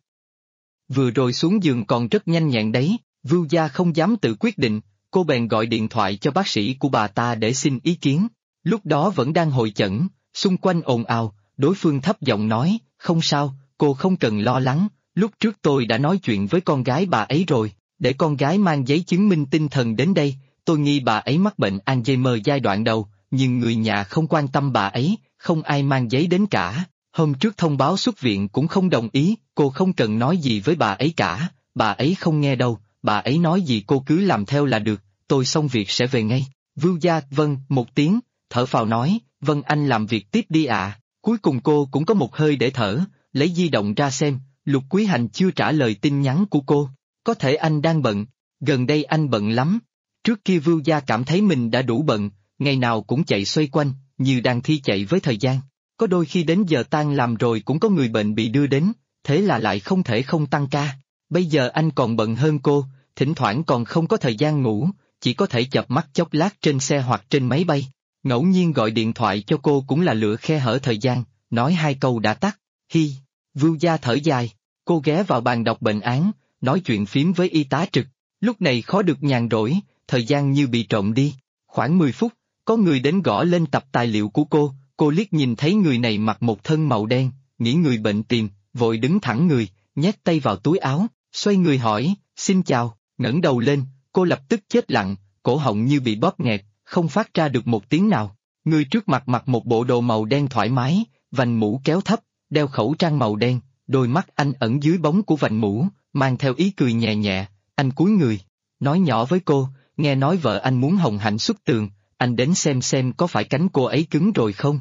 Vừa rồi xuống giường còn rất nhanh nhẹn đấy, Vưu Gia không dám tự quyết định, cô bèn gọi điện thoại cho bác sĩ của bà ta để xin ý kiến. Lúc đó vẫn đang hội chẩn, xung quanh ồn ào, đối phương thấp giọng nói, không sao, cô không cần lo lắng, lúc trước tôi đã nói chuyện với con gái bà ấy rồi, để con gái mang giấy chứng minh tinh thần đến đây, tôi nghi bà ấy mắc bệnh Alzheimer giai đoạn đầu, nhưng người nhà không quan tâm bà ấy, không ai mang giấy đến cả, hôm trước thông báo xuất viện cũng không đồng ý, cô không cần nói gì với bà ấy cả, bà ấy không nghe đâu, bà ấy nói gì cô cứ làm theo là được, tôi xong việc sẽ về ngay. Vưu Gia vâng một tiếng, thở phào nói, vâng anh làm việc tiếp đi ạ. Cuối cùng cô cũng có một hơi để thở, lấy di động ra xem, Lục Quý Hành chưa trả lời tin nhắn của cô. Có thể anh đang bận, gần đây anh bận lắm. Trước kia Vưu Gia cảm thấy mình đã đủ bận, ngày nào cũng chạy xoay quanh, như đang thi chạy với thời gian. Có đôi khi đến giờ tan làm rồi cũng có người bệnh bị đưa đến, thế là lại không thể không tăng ca. Bây giờ anh còn bận hơn cô, thỉnh thoảng còn không có thời gian ngủ, chỉ có thể chợp mắt chốc lát trên xe hoặc trên máy bay. Ngẫu nhiên gọi điện thoại cho cô cũng là lựa khe hở thời gian, nói 2 câu đã tắt. Hi, Vưu Gia thở dài, cô ghé vào bàn đọc bệnh án, nói chuyện phím với y tá trực. Lúc này khó được nhàn rỗi, thời gian như bị trộm đi. Khoảng 10 phút, có người đến gõ lên tập tài liệu của cô liếc nhìn thấy người này mặc một thân màu đen, nghĩ người bệnh tìm, vội đứng thẳng người, nhét tay vào túi áo, xoay người hỏi, xin chào, ngẩng đầu lên, cô lập tức chết lặng, cổ họng như bị bóp nghẹt, không phát ra được một tiếng nào. Người trước mặt mặc một bộ đồ màu đen thoải mái, vành mũ kéo thấp, đeo khẩu trang màu đen, đôi mắt anh ẩn dưới bóng của vành mũ, mang theo ý cười nhẹ nhẹ, anh cúi người, nói nhỏ với cô, nghe nói vợ anh muốn Hồng Hạnh xuất tường, anh đến xem có phải cánh cô ấy cứng rồi không?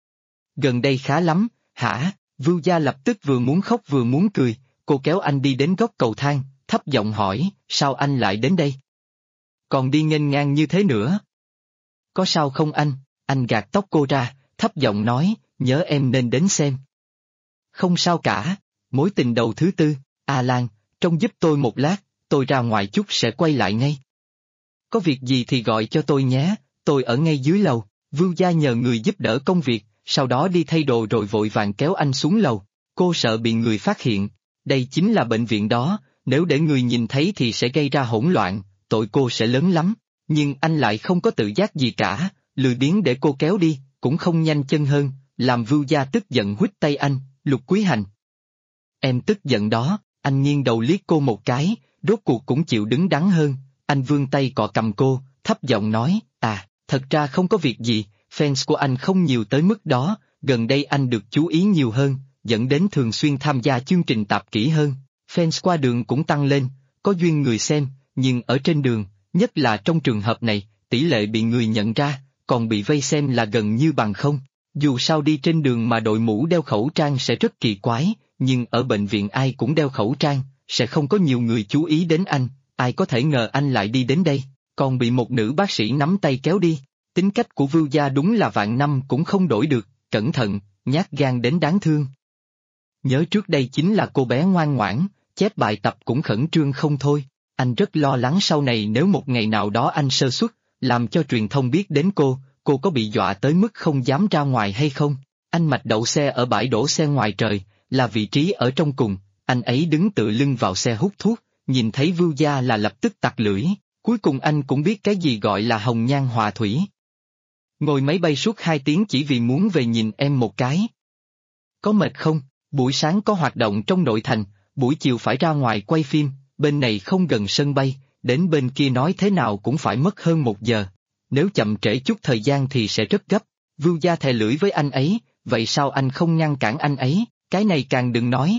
Gần đây khá lắm, hả? Vưu Gia lập tức vừa muốn khóc vừa muốn cười, cô kéo anh đi đến góc cầu thang, thấp giọng hỏi, sao anh lại đến đây? Còn đi nghênh ngang như thế nữa. Có sao không anh? Anh gạt tóc cô ra, thấp giọng nói, nhớ em nên đến xem. Không sao cả, mối tình đầu thứ tư, Lan, trông giúp tôi một lát, tôi ra ngoài chút sẽ quay lại ngay. Có việc gì thì gọi cho tôi nhé, tôi ở ngay dưới lầu. Vưu Gia nhờ người giúp đỡ công việc, sau đó đi thay đồ rồi vội vàng kéo anh xuống lầu. Cô sợ bị người phát hiện, đây chính là bệnh viện đó, nếu để người nhìn thấy thì sẽ gây ra hỗn loạn, tội cô sẽ lớn lắm. Nhưng anh lại không có tự giác gì cả, lười biếng để cô kéo đi, cũng không nhanh chân hơn, làm Vưu Gia tức giận huýt tay anh, Lục Quý Hành. Em tức giận đó, anh nghiêng đầu liếc cô một cái, rốt cuộc cũng chịu đứng đắn hơn, anh vươn tay cọ cầm cô, thấp giọng nói, thật ra không có việc gì, fans của anh không nhiều tới mức đó, gần đây anh được chú ý nhiều hơn, dẫn đến thường xuyên tham gia chương trình tạp kỹ hơn, fans qua đường cũng tăng lên, có duyên người xem, nhưng ở trên đường, nhất là trong trường hợp này, tỷ lệ bị người nhận ra, còn bị vây xem là gần như bằng không. Dù sao đi trên đường mà đội mũ đeo khẩu trang sẽ rất kỳ quái, nhưng ở bệnh viện ai cũng đeo khẩu trang, sẽ không có nhiều người chú ý đến anh, ai có thể ngờ anh lại đi đến đây, còn bị một nữ bác sĩ nắm tay kéo đi. Tính cách của Vưu Gia đúng là vạn năm cũng không đổi được, cẩn thận, nhát gan đến đáng thương. Nhớ trước đây chính là cô bé ngoan ngoãn, chép bài tập cũng khẩn trương không thôi, anh rất lo lắng sau này nếu một ngày nào đó anh sơ suất, làm cho truyền thông biết đến cô có bị dọa tới mức không dám ra ngoài hay không. Anh Mạch đậu xe ở bãi đổ xe ngoài trời, là vị trí ở trong cùng, anh ấy đứng tựa lưng vào xe hút thuốc, nhìn thấy Vưu Gia là lập tức tặc lưỡi, cuối cùng anh cũng biết cái gì gọi là hồng nhan họa thủy. Ngồi máy bay suốt 2 tiếng chỉ vì muốn về nhìn em một cái. Có mệt không? Buổi sáng có hoạt động trong nội thành, buổi chiều phải ra ngoài quay phim, bên này không gần sân bay, đến bên kia nói thế nào cũng phải mất hơn 1 giờ. Nếu chậm trễ chút thời gian thì sẽ rất gấp. Vưu Gia thè lưỡi với anh ấy, vậy sao anh không ngăn cản anh ấy, cái này càng đừng nói.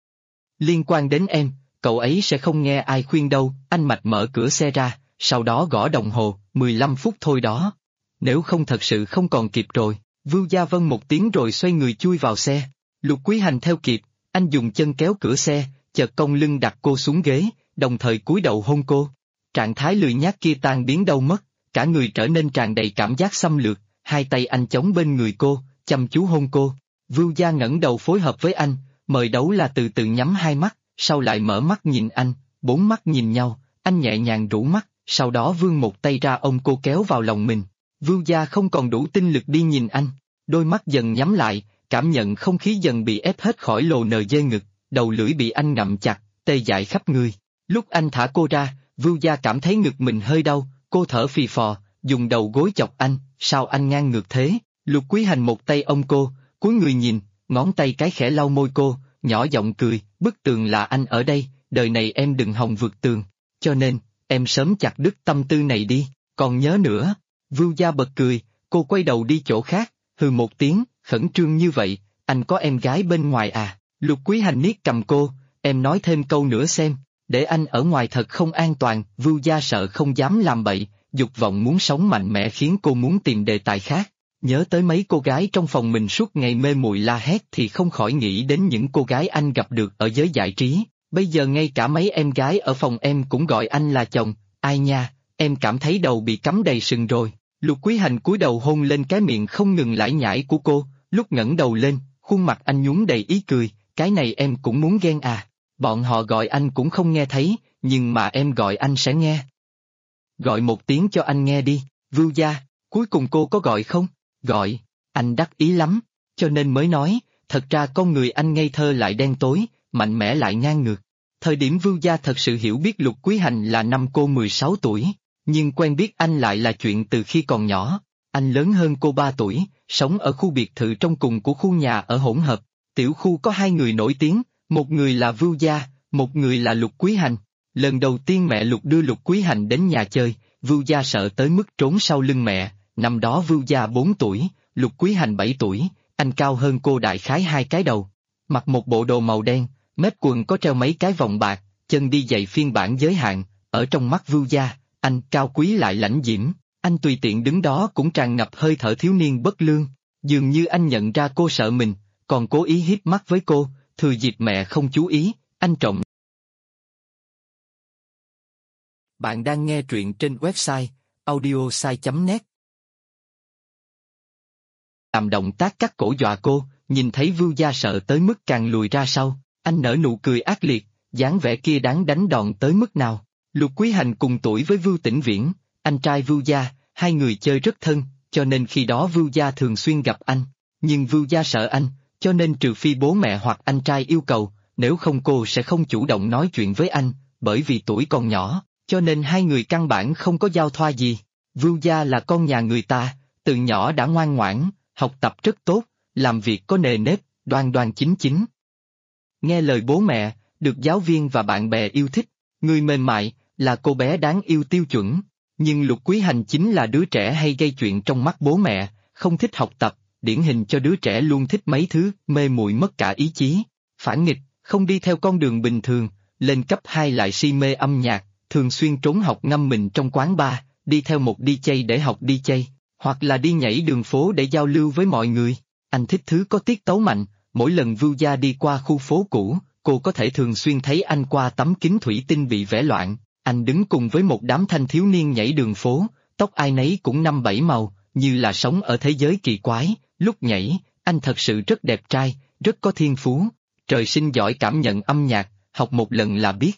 Liên quan đến em, cậu ấy sẽ không nghe ai khuyên đâu, anh Mạch mở cửa xe ra, sau đó gõ đồng hồ, 15 phút thôi đó. Nếu không thật sự không còn kịp rồi, Vưu Gia vâng một tiếng rồi xoay người chui vào xe. Lục Quý Hành theo kịp, anh dùng chân kéo cửa xe, chợt cong lưng đặt cô xuống ghế, đồng thời cúi đầu hôn cô. Trạng thái lười nhác kia tan biến đâu mất, cả người trở nên tràn đầy cảm giác xâm lược, hai tay anh chống bên người cô, chăm chú hôn cô. Vưu Gia ngẩng đầu phối hợp với anh, mời đấu là từ từ nhắm 2 mắt, sau lại mở mắt nhìn anh, 4 mắt nhìn nhau, anh nhẹ nhàng rũ mắt, sau đó vươn một tay ra ôm cô kéo vào lòng mình. Vưu Gia không còn đủ tinh lực đi nhìn anh, đôi mắt dần nhắm lại, cảm nhận không khí dần bị ép hết khỏi lồ nờ dê ngực, đầu lưỡi bị anh ngậm chặt, tê dại khắp người. Lúc anh thả cô ra, Vưu Gia cảm thấy ngực mình hơi đau, cô thở phì phò, dùng đầu gối chọc anh, sao anh ngang ngược thế? Lục Quý Hành một tay ôm cô, cúi người nhìn, ngón tay cái khẽ lau môi cô, nhỏ giọng cười, bức tường là anh ở đây, đời này em đừng hòng vượt tường, cho nên, em sớm chặt đứt tâm tư này đi, còn nhớ nữa. Vưu Gia bật cười, cô quay đầu đi chỗ khác, hừ một tiếng, khẩn trương như vậy, anh có em gái bên ngoài à? Lục Quý Hành niết cầm cô, em nói thêm câu nữa xem, để anh ở ngoài thật không an toàn. Vưu Gia sợ không dám làm bậy, dục vọng muốn sống mạnh mẽ khiến cô muốn tìm đề tài khác, Nhớ tới mấy cô gái trong phòng mình suốt ngày mê muội la hét thì không khỏi nghĩ đến những cô gái anh gặp được ở giới giải trí. Bây giờ ngay cả mấy em gái ở phòng em cũng gọi anh là chồng, ai nha, em cảm thấy đầu bị cắm đầy sừng rồi. Lục Quý Hành cúi đầu hôn lên cái miệng không ngừng lải nhải của cô, lúc ngẩng đầu lên, khuôn mặt anh nhún đầy ý cười, cái này em cũng muốn ghen à. Bọn họ gọi anh cũng không nghe thấy, nhưng mà em gọi anh sẽ nghe. Gọi một tiếng cho anh nghe đi, Vưu Gia, cuối cùng cô có gọi không? Gọi, anh đắc ý lắm, cho nên mới nói, thật ra con người anh ngây thơ lại đen tối, mạnh mẽ lại ngang ngược. Thời điểm Vưu Gia thật sự hiểu biết Lục Quý Hành là năm cô 16 tuổi, nhưng quen biết anh lại là chuyện từ khi còn nhỏ. Anh lớn hơn cô 3 tuổi, sống ở khu biệt thự trong cùng của khu nhà ở hỗn hợp. Tiểu khu có hai người nổi tiếng, một người là Vưu Gia, một người là Lục Quý Hành. Lần đầu tiên mẹ Lục đưa Lục Quý Hành đến nhà chơi, Vưu Gia sợ tới mức trốn sau lưng mẹ. Năm đó Vưu Gia 4 tuổi, Lục Quý Hành 7 tuổi, anh cao hơn cô đại khái 2 cái đầu. Mặc một bộ đồ màu đen, mép quần có treo mấy cái vòng bạc, chân đi giày phiên bản giới hạn, ở trong mắt Vưu Gia, anh cao quý lại lãnh diễm, anh tùy tiện đứng đó cũng tràn ngập hơi thở thiếu niên bất lương. Dường như anh nhận ra cô sợ mình, còn cố ý hiếp mắt với cô, thừa dịp mẹ không chú ý, anh trộm. Bạn đang nghe truyện trên website audiosai.net. Làm động tác cắt cổ dọa cô, nhìn thấy Vưu Gia sợ tới mức càng lùi ra sau, anh nở nụ cười ác liệt, dáng vẻ kia đáng đánh đòn tới mức nào. Lục Quý Hành cùng tuổi với Vưu Tĩnh Viễn, anh trai Vưu Gia, hai người chơi rất thân, cho nên khi đó Vưu Gia thường xuyên gặp anh. Nhưng Vưu Gia sợ anh, cho nên trừ phi bố mẹ hoặc anh trai yêu cầu, nếu không cô sẽ không chủ động nói chuyện với anh, bởi vì tuổi còn nhỏ, cho nên hai người căn bản không có giao thoa gì. Vưu Gia là con nhà người ta, từ nhỏ đã ngoan ngoãn, học tập rất tốt, làm việc có nề nếp, đoan đoan chính chính. Nghe lời bố mẹ, được giáo viên và bạn bè yêu thích, người mềm mại, là cô bé đáng yêu tiêu chuẩn. Nhưng Lục Quý Hành chính là đứa trẻ hay gây chuyện trong mắt bố mẹ, không thích học tập, điển hình cho đứa trẻ luôn thích mấy thứ, mê muội mất cả ý chí. Phản nghịch, không đi theo con đường bình thường, lên cấp 2 lại si mê âm nhạc, thường xuyên trốn học ngâm mình trong quán bar, đi theo một DJ để học DJ, hoặc là đi nhảy đường phố để giao lưu với mọi người. Anh thích thứ có tiết tấu mạnh, mỗi lần Vưu Gia đi qua khu phố cũ, cô có thể thường xuyên thấy anh qua tấm kính thủy tinh bị vẽ loạn, anh đứng cùng với một đám thanh thiếu niên nhảy đường phố, tóc ai nấy cũng 5-7 màu, như là sống ở thế giới kỳ quái. Lúc nhảy, anh thật sự rất đẹp trai, rất có thiên phú, trời sinh giỏi cảm nhận âm nhạc, học một lần là biết.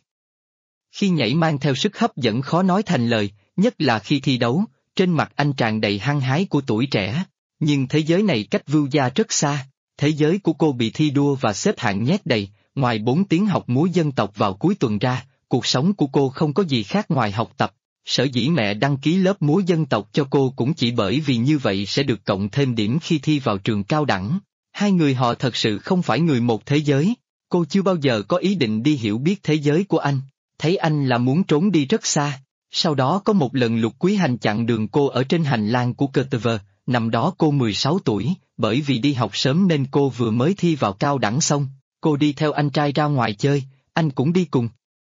Khi nhảy mang theo sức hấp dẫn khó nói thành lời, nhất là khi thi đấu, trên mặt anh tràn đầy hăng hái của tuổi trẻ. Nhưng thế giới này cách Vưu Gia rất xa, thế giới của cô bị thi đua và xếp hạng nhét đầy, ngoài 4 tiếng học múa dân tộc vào cuối tuần ra, cuộc sống của cô không có gì khác ngoài học tập. Sở dĩ mẹ đăng ký lớp múa dân tộc cho cô cũng chỉ bởi vì như vậy sẽ được cộng thêm điểm khi thi vào trường cao đẳng. Hai người họ thật sự không phải người một thế giới, cô chưa bao giờ có ý định đi hiểu biết thế giới của anh, thấy anh là muốn trốn đi rất xa. Sau đó có một lần Lục Quý Hành chặn đường cô ở trên hành lang của KTV, năm đó cô 16 tuổi, bởi vì đi học sớm nên cô vừa mới thi vào cao đẳng xong, cô đi theo anh trai ra ngoài chơi, anh cũng đi cùng.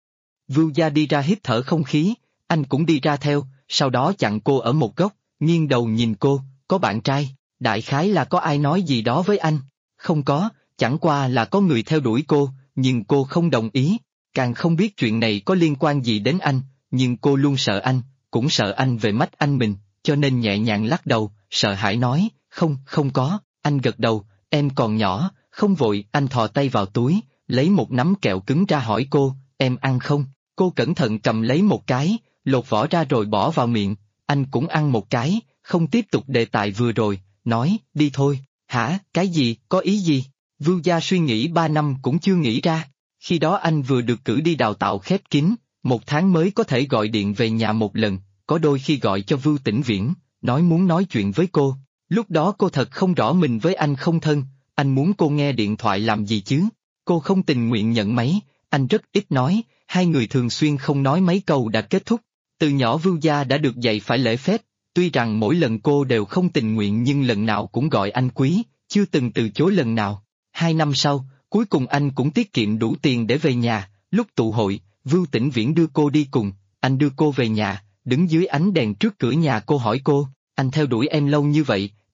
Vưu Gia đi ra hít thở không khí, anh cũng đi ra theo, sau đó chặn cô ở một góc, nghiêng đầu nhìn cô, có bạn trai, đại khái là có ai nói gì đó với anh, không có, chẳng qua là có người theo đuổi cô, nhưng cô không đồng ý, càng không biết chuyện này có liên quan gì đến anh, nhưng cô luôn sợ anh, cũng sợ anh về mắt anh mình, cho nên nhẹ nhàng lắc đầu, sợ hãi nói, không có, anh gật đầu, em còn nhỏ, không vội, anh thò tay vào túi, lấy một nắm kẹo cứng ra hỏi cô, em ăn không? Cô cẩn thận cầm lấy một cái, lột vỏ ra rồi bỏ vào miệng, anh cũng ăn một cái, không tiếp tục đề tài vừa rồi, nói, đi thôi, hả, cái gì, có ý gì? Vưu Gia suy nghĩ 3 năm cũng chưa nghĩ ra, khi đó anh vừa được cử đi đào tạo khép kín, 1 tháng mới có thể gọi điện về nhà một lần, có đôi khi gọi cho Vưu Tĩnh Viễn, nói muốn nói chuyện với cô, lúc đó cô thật không rõ mình với anh không thân, anh muốn cô nghe điện thoại làm gì chứ, cô không tình nguyện nhận máy, anh rất ít nói, hai người thường xuyên không nói mấy câu đã kết thúc. Từ nhỏ Vưu Gia đã được dạy phải lễ phép, tuy rằng mỗi lần cô đều không tình nguyện nhưng lần nào cũng gọi anh quý, chưa từng từ chối lần nào. 2 năm sau, cuối cùng anh cũng tiết kiệm đủ tiền để về nhà, lúc tụ hội, Vưu Tĩnh Viễn đưa cô đi cùng, anh đưa cô về nhà, đứng dưới ánh đèn trước cửa nhà cô hỏi cô, anh theo đuổi em lâu như vậy,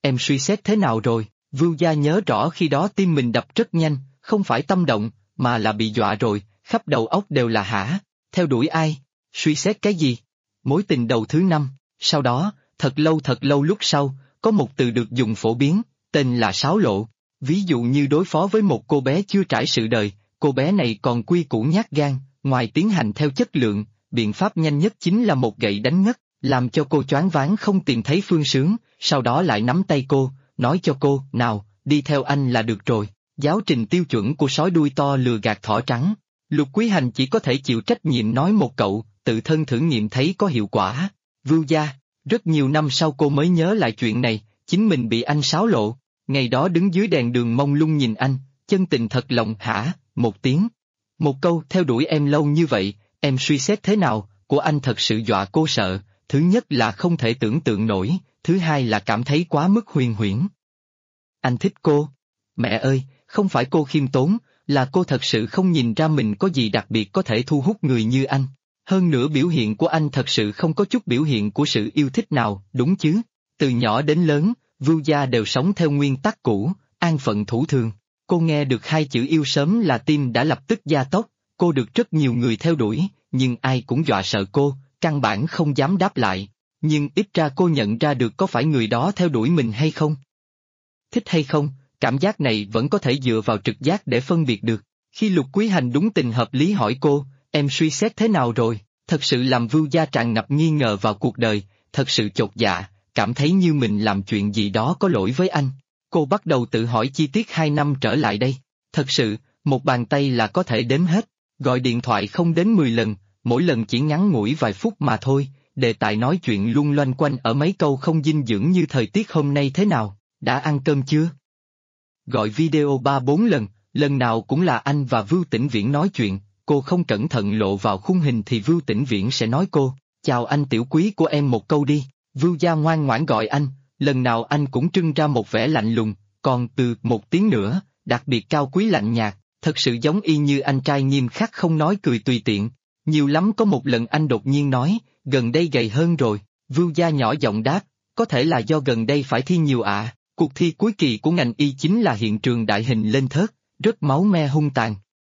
em suy xét thế nào rồi? Vưu Gia nhớ rõ khi đó tim mình đập rất nhanh, không phải tâm động, mà là bị dọa rồi, khắp đầu óc đều là hả? Theo đuổi ai? Suy xét cái gì? Mối tình đầu thứ 5, sau đó, thật lâu lúc sau, có một từ được dùng phổ biến, tên là sáo lộ. Ví dụ như đối phó với một cô bé chưa trải sự đời, cô bé này còn quy củ nhát gan, ngoài tiến hành theo chất lượng, biện pháp nhanh nhất chính là một gậy đánh ngất, làm cho cô choáng váng không tìm thấy phương sướng, sau đó lại nắm tay cô, nói cho cô, nào, đi theo anh là được rồi. Giáo trình tiêu chuẩn của sói đuôi to lừa gạt thỏ trắng. Lục Quý Hành chỉ có thể chịu trách nhiệm nói một cậu, tự thân thử nghiệm thấy có hiệu quả. Vưu Gia, rất nhiều năm sau cô mới nhớ lại chuyện này, chính mình bị anh sáo lộ. Ngày đó đứng dưới đèn đường mông lung nhìn anh, chân tình thật lòng hả, một tiếng. Một câu theo đuổi em lâu như vậy, em suy xét thế nào, của anh thật sự dọa cô sợ, thứ nhất là không thể tưởng tượng nổi, thứ hai là cảm thấy quá mức huyền huyễn. Anh thích cô. Mẹ ơi, không phải cô khiêm tốn, là cô thật sự không nhìn ra mình có gì đặc biệt có thể thu hút người như anh. Hơn nữa biểu hiện của anh thật sự không có chút biểu hiện của sự yêu thích nào, đúng chứ? Từ nhỏ đến lớn, Vưu Gia đều sống theo nguyên tắc cũ, an phận thủ thường. Cô nghe được hai chữ yêu sớm là tim đã lập tức gia tốc, cô được rất nhiều người theo đuổi, nhưng ai cũng dọa sợ cô, căn bản không dám đáp lại. Nhưng ít ra cô nhận ra được có phải người đó theo đuổi mình hay không. Thích hay không, cảm giác này vẫn có thể dựa vào trực giác để phân biệt được. Khi Lục Quý Hành đúng tình hợp lý hỏi cô, em suy xét thế nào rồi, thật sự làm Vưu Gia tràn ngập nghi ngờ vào cuộc đời, thật sự chột dạ, cảm thấy như mình làm chuyện gì đó có lỗi với anh. Cô bắt đầu tự hỏi chi tiết 2 năm trở lại đây. Thật sự, một bàn tay là có thể đếm hết, gọi điện thoại không đến 10 lần, mỗi lần chỉ ngắn ngủi vài phút mà thôi, đề tài nói chuyện luôn loanh quanh ở mấy câu không dinh dưỡng như thời tiết hôm nay thế nào, đã ăn cơm chưa? Gọi video 3-4 lần, lần nào cũng là anh và Vưu Tĩnh Viễn nói chuyện, cô không cẩn thận lộ vào khung hình thì Vưu Tĩnh Viễn sẽ nói cô, chào anh tiểu quý của em một câu đi. Vưu Gia ngoan ngoãn gọi anh, lần nào anh cũng trưng ra một vẻ lạnh lùng, còn từ một tiếng nữa, đặc biệt cao quý lạnh nhạt, thật sự giống y như anh trai nghiêm khắc không nói cười tùy tiện. Nhiều lắm có một lần anh đột nhiên nói, gần đây gầy hơn rồi, Vưu Gia nhỏ giọng đáp, có thể là do gần đây phải thi nhiều ạ. Cuộc thi cuối kỳ của ngành y chính là hiện trường đại hình lên thớt, rất máu me hung tàn.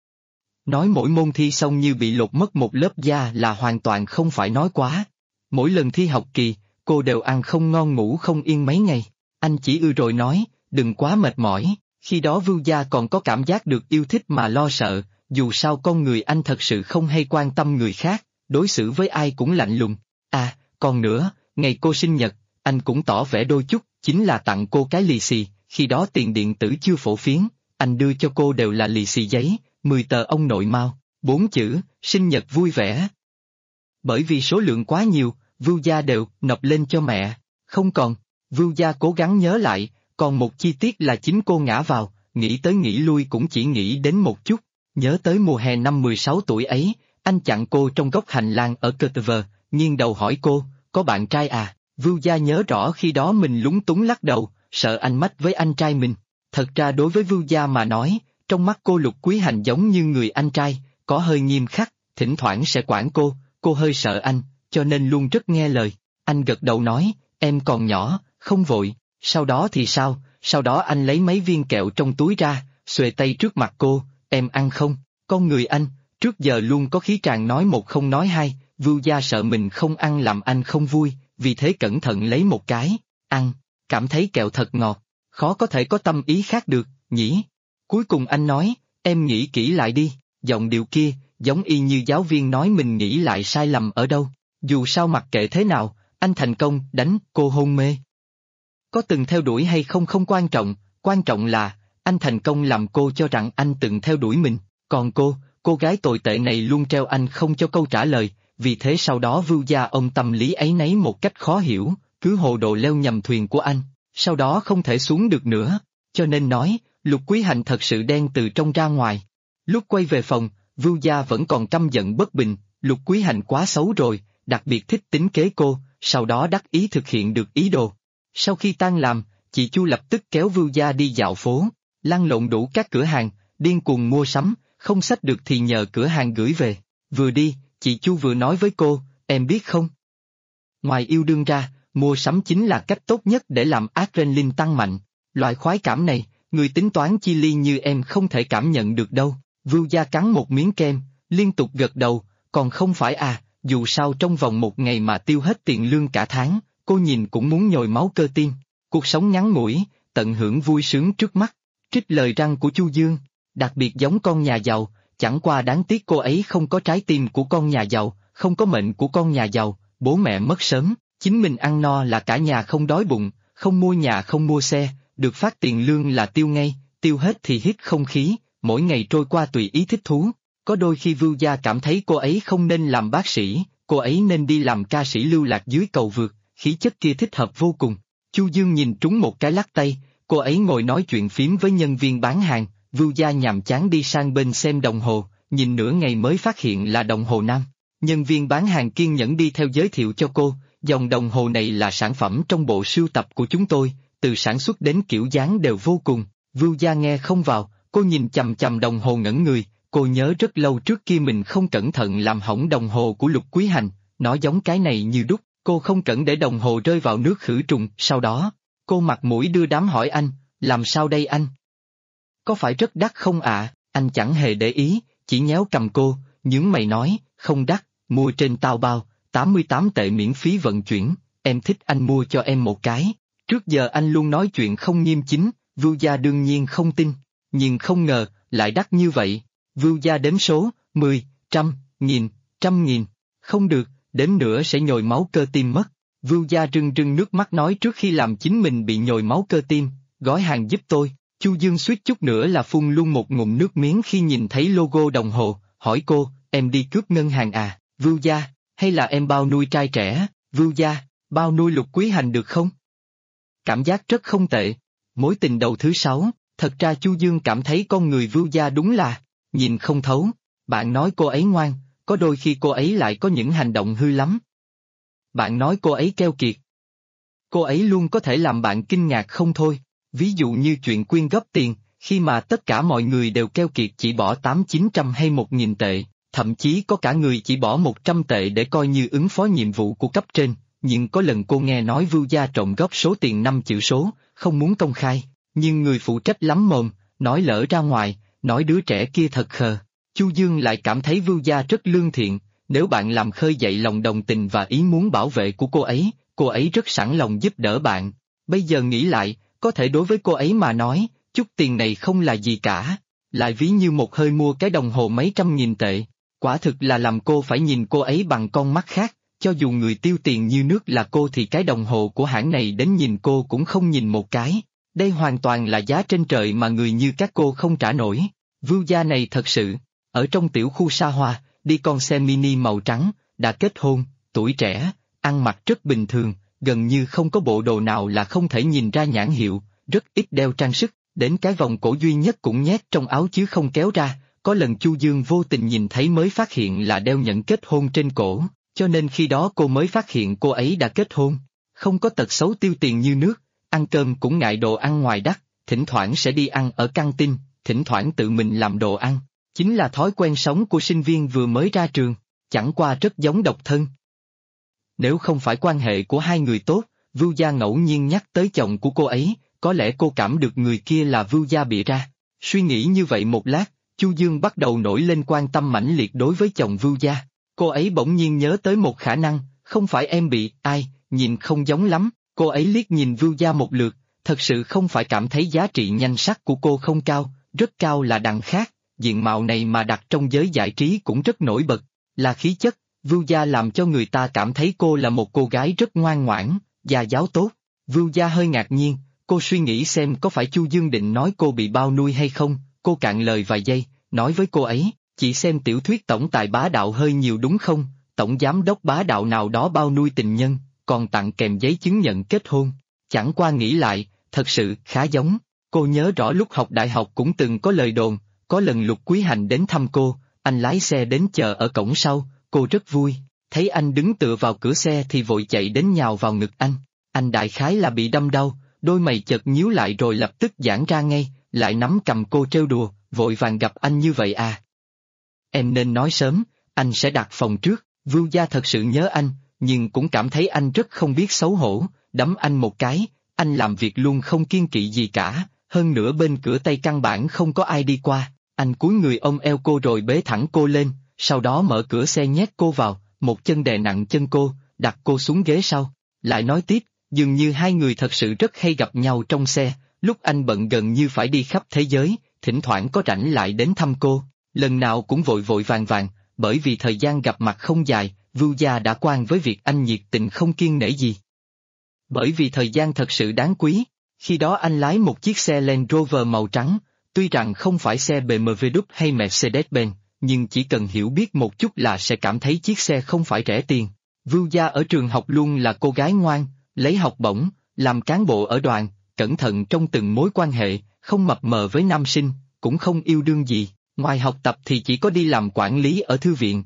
Nói mỗi môn thi xong như bị lột mất một lớp da là hoàn toàn không phải nói quá. Mỗi lần thi học kỳ, cô đều ăn không ngon ngủ không yên mấy ngày. Anh chỉ rồi nói, đừng quá mệt mỏi, khi đó Vưu Gia còn có cảm giác được yêu thích mà lo sợ, dù sao con người anh thật sự không hay quan tâm người khác, đối xử với ai cũng lạnh lùng. À, còn nữa, ngày cô sinh nhật, anh cũng tỏ vẻ đôi chút, chính là tặng cô cái lì xì, khi đó tiền điện tử chưa phổ biến, anh đưa cho cô đều là lì xì giấy, 10 tờ ông nội mao, 4 chữ, sinh nhật vui vẻ. Bởi vì số lượng quá nhiều, Vưu Gia đều nộp lên cho mẹ, không còn, Vưu Gia cố gắng nhớ lại, còn một chi tiết là chính cô ngã vào, nghĩ tới nghĩ lui cũng chỉ nghĩ đến một chút, nhớ tới mùa hè năm 16 tuổi ấy, anh chặn cô trong góc hành lang ở KTV, nghiêng đầu hỏi cô, có bạn trai à? Vưu Gia nhớ rõ khi đó mình lúng túng lắc đầu, sợ anh mách với anh trai mình. Thật ra đối với Vưu Gia mà nói, trong mắt cô Lục Quý Hành giống như người anh trai, có hơi nghiêm khắc, thỉnh thoảng sẽ quản cô hơi sợ anh, cho nên luôn rất nghe lời. Anh gật đầu nói, em còn nhỏ, không vội, sau đó thì sao? Sau đó anh lấy mấy viên kẹo trong túi ra, xuề tay trước mặt cô, em ăn không? Con người anh, trước giờ luôn có khí tràng nói một không nói hai, Vưu Gia sợ mình không ăn làm anh không vui, vì thế cẩn thận lấy một cái, ăn, cảm thấy kẹo thật ngọt, khó có thể có tâm ý khác được, nhỉ? Cuối cùng anh nói, em nghĩ kỹ lại đi, giọng điệu kia, giống y như giáo viên nói mình nghĩ lại sai lầm ở đâu, dù sao mặc kệ thế nào, anh thành công đánh cô hôn mê. Có từng theo đuổi hay không không quan trọng là, anh thành công làm cô cho rằng anh từng theo đuổi mình, còn cô gái tồi tệ này luôn treo anh không cho câu trả lời, vì thế sau đó Vưu Gia ông tâm lý ấy nấy một cách khó hiểu, cứ hồ đồ leo nhầm thuyền của anh, sau đó không thể xuống được nữa, cho nên nói, Lục Quý Hành thật sự đen từ trong ra ngoài. Lúc quay về phòng, Vưu Gia vẫn còn căm giận bất bình, Lục Quý Hành quá xấu rồi, đặc biệt thích tính kế cô, sau đó đắc ý thực hiện được ý đồ. Sau khi tan làm, chị Chu lập tức kéo Vưu Gia đi dạo phố, lăn lộn đủ các cửa hàng, điên cuồng mua sắm, không xách được thì nhờ cửa hàng gửi về. Vừa đi, chị Chu vừa nói với cô, em biết không? Ngoài yêu đương ra, mua sắm chính là cách tốt nhất để làm adrenaline tăng mạnh. Loại khoái cảm này, người tính toán chi ly như em không thể cảm nhận được đâu. Vưu Gia cắn một miếng kem, liên tục gật đầu, còn không phải à, dù sao trong vòng một ngày mà tiêu hết tiền lương cả tháng, cô nhìn cũng muốn nhồi máu cơ tim. Cuộc sống ngắn ngủi, tận hưởng vui sướng trước mắt. Trích lời răng của Chu Dương, đặc biệt giống con nhà giàu, chẳng qua đáng tiếc cô ấy không có trái tim của con nhà giàu, không có mệnh của con nhà giàu, bố mẹ mất sớm, chính mình ăn no là cả nhà không đói bụng, không mua nhà không mua xe, được phát tiền lương là tiêu ngay, tiêu hết thì hít không khí, mỗi ngày trôi qua tùy ý thích thú. Có đôi khi Vưu Gia cảm thấy cô ấy không nên làm bác sĩ, cô ấy nên đi làm ca sĩ lưu lạc dưới cầu vượt, khí chất kia thích hợp vô cùng. Chu Dương nhìn trúng một cái lắc tay, cô ấy ngồi nói chuyện phím với nhân viên bán hàng, Vưu Gia nhàm chán đi sang bên xem đồng hồ, nhìn nửa ngày mới phát hiện là đồng hồ nam. Nhân viên bán hàng kiên nhẫn đi theo giới thiệu cho cô, dòng đồng hồ này là sản phẩm trong bộ sưu tập của chúng tôi, từ sản xuất đến kiểu dáng đều vô cùng. Vưu Gia nghe không vào, cô nhìn chằm chằm đồng hồ ngẩn người, cô nhớ rất lâu trước kia mình không cẩn thận làm hỏng đồng hồ của Lục Quý Hành, nó giống cái này như đúc, cô không cẩn để đồng hồ rơi vào nước khử trùng, sau đó, cô mặt mũi đưa đám hỏi anh, làm sao đây anh? Có phải rất đắt không ạ? Anh chẳng hề để ý, chỉ nhéo cầm cô, nhướng mày nói, không đắt, mua trên Taobao, 88 tệ miễn phí vận chuyển, em thích anh mua cho em một cái. Trước giờ anh luôn nói chuyện không nghiêm chính, Vưu Gia đương nhiên không tin, nhưng không ngờ, lại đắt như vậy. Vưu Gia đếm số, 10, 100.000, không được, đếm nữa sẽ nhồi máu cơ tim mất. Vưu Gia rưng rưng nước mắt nói trước khi làm chính mình bị nhồi máu cơ tim, gói hàng giúp tôi. Chu Dương suýt chút nữa là phun luôn một ngụm nước miếng khi nhìn thấy logo đồng hồ, hỏi cô, em đi cướp ngân hàng à, Vưu Gia, hay là em bao nuôi trai trẻ, Vưu Gia, bao nuôi Lục Quý Hành được không? Cảm giác rất không tệ. Mối tình đầu thứ 6, thật ra Chu Dương cảm thấy con người Vưu Gia đúng là, nhìn không thấu, bạn nói cô ấy ngoan, có đôi khi cô ấy lại có những hành động hư lắm. Bạn nói cô ấy keo kiệt. Cô ấy luôn có thể làm bạn kinh ngạc không thôi, ví dụ như chuyện quyên góp tiền, khi mà tất cả mọi người đều keo kiệt chỉ bỏ 800-900 hay 1.000 tệ, thậm chí có cả người chỉ bỏ 100 tệ để coi như ứng phó nhiệm vụ của cấp trên, nhưng có lần cô nghe nói Vưu Gia trộm góp số tiền 5 chữ số, không muốn công khai, nhưng người phụ trách lắm mồm, nói lỡ ra ngoài, nói đứa trẻ kia thật khờ. Chu Dương lại cảm thấy Vưu Gia rất lương thiện, nếu bạn làm khơi dậy lòng đồng tình và ý muốn bảo vệ của cô ấy rất sẵn lòng giúp đỡ bạn. Bây giờ nghĩ lại, có thể đối với cô ấy mà nói, chút tiền này không là gì cả, lại ví như một hơi mua cái đồng hồ mấy trăm nghìn tệ, quả thực là làm cô phải nhìn cô ấy bằng con mắt khác, cho dù người tiêu tiền như nước là cô thì cái đồng hồ của hãng này đến nhìn cô cũng không nhìn một cái, đây hoàn toàn là giá trên trời mà người như các cô không trả nổi. Vưu Gia này thật sự, ở trong tiểu khu xa hoa, đi con xe mini màu trắng, đã kết hôn, tuổi trẻ, ăn mặc rất bình thường, gần như không có bộ đồ nào là không thể nhìn ra nhãn hiệu, rất ít đeo trang sức, đến cái vòng cổ duy nhất cũng nhét trong áo chứ không kéo ra, có lần Chu Dương vô tình nhìn thấy mới phát hiện là đeo nhẫn kết hôn trên cổ, cho nên khi đó cô mới phát hiện cô ấy đã kết hôn, không có tật xấu tiêu tiền như nước, ăn cơm cũng ngại đồ ăn ngoài đắt, thỉnh thoảng sẽ đi ăn ở căng tin, thỉnh thoảng tự mình làm đồ ăn, chính là thói quen sống của sinh viên vừa mới ra trường, chẳng qua rất giống độc thân. Nếu không phải quan hệ của hai người tốt, Vưu Gia ngẫu nhiên nhắc tới chồng của cô ấy, có lẽ cô cảm được người kia là Vưu Gia bịa ra. Suy nghĩ như vậy một lát, Chu Dương bắt đầu nổi lên quan tâm mãnh liệt đối với chồng Vưu Gia. Cô ấy bỗng nhiên nhớ tới một khả năng, không phải em bị, ai, nhìn không giống lắm, cô ấy liếc nhìn Vưu Gia một lượt, thật sự không phải cảm thấy giá trị nhan sắc của cô không cao, rất cao là đằng khác, diện mạo này mà đặt trong giới giải trí cũng rất nổi bật, là khí chất. Vưu Gia làm cho người ta cảm thấy cô là một cô gái rất ngoan ngoãn, gia giáo tốt. Vưu Gia hơi ngạc nhiên, cô suy nghĩ xem có phải Chu Dương định nói cô bị bao nuôi hay không, cô cạn lời vài giây, nói với cô ấy, chị xem tiểu thuyết tổng tài bá đạo hơi nhiều đúng không, tổng giám đốc bá đạo nào đó bao nuôi tình nhân, còn tặng kèm giấy chứng nhận kết hôn. Chẳng qua nghĩ lại, thật sự khá giống, cô nhớ rõ lúc học đại học cũng từng có lời đồn, có lần Lục Quý Hành đến thăm cô, anh lái xe đến chờ ở cổng sau. Cô rất vui, thấy anh đứng tựa vào cửa xe thì vội chạy đến nhào vào ngực anh đại khái là bị đâm đau, đôi mày chợt nhíu lại rồi lập tức giãn ra ngay, lại nắm cầm cô trêu đùa, vội vàng gặp anh như vậy à. Em nên nói sớm, anh sẽ đặt phòng trước, Vưu Gia thật sự nhớ anh, nhưng cũng cảm thấy anh rất không biết xấu hổ, đấm anh một cái, anh làm việc luôn không kiêng kỵ gì cả, hơn nữa bên cửa Tây căn bản không có ai đi qua, anh cúi người ôm eo cô rồi bế thẳng cô lên, sau đó mở cửa xe nhét cô vào, một chân đè nặng chân cô, đặt cô xuống ghế sau, lại nói tiếp, dường như hai người thật sự rất hay gặp nhau trong xe, lúc anh bận gần như phải đi khắp thế giới, thỉnh thoảng có rảnh lại đến thăm cô, lần nào cũng vội vội vàng vàng, bởi vì thời gian gặp mặt không dài, Vưu Gia đã quen với việc anh nhiệt tình không kiêng nể gì. Bởi vì thời gian thật sự đáng quý, khi đó anh lái một chiếc xe Land Rover màu trắng, tuy rằng không phải xe BMW đúc hay Mercedes-Benz, nhưng chỉ cần hiểu biết một chút là sẽ cảm thấy chiếc xe không phải rẻ tiền. Vưu Gia ở trường học luôn là cô gái ngoan, lấy học bổng, làm cán bộ ở đoàn, cẩn thận trong từng mối quan hệ, không mập mờ với nam sinh, cũng không yêu đương gì, ngoài học tập thì chỉ có đi làm quản lý ở thư viện.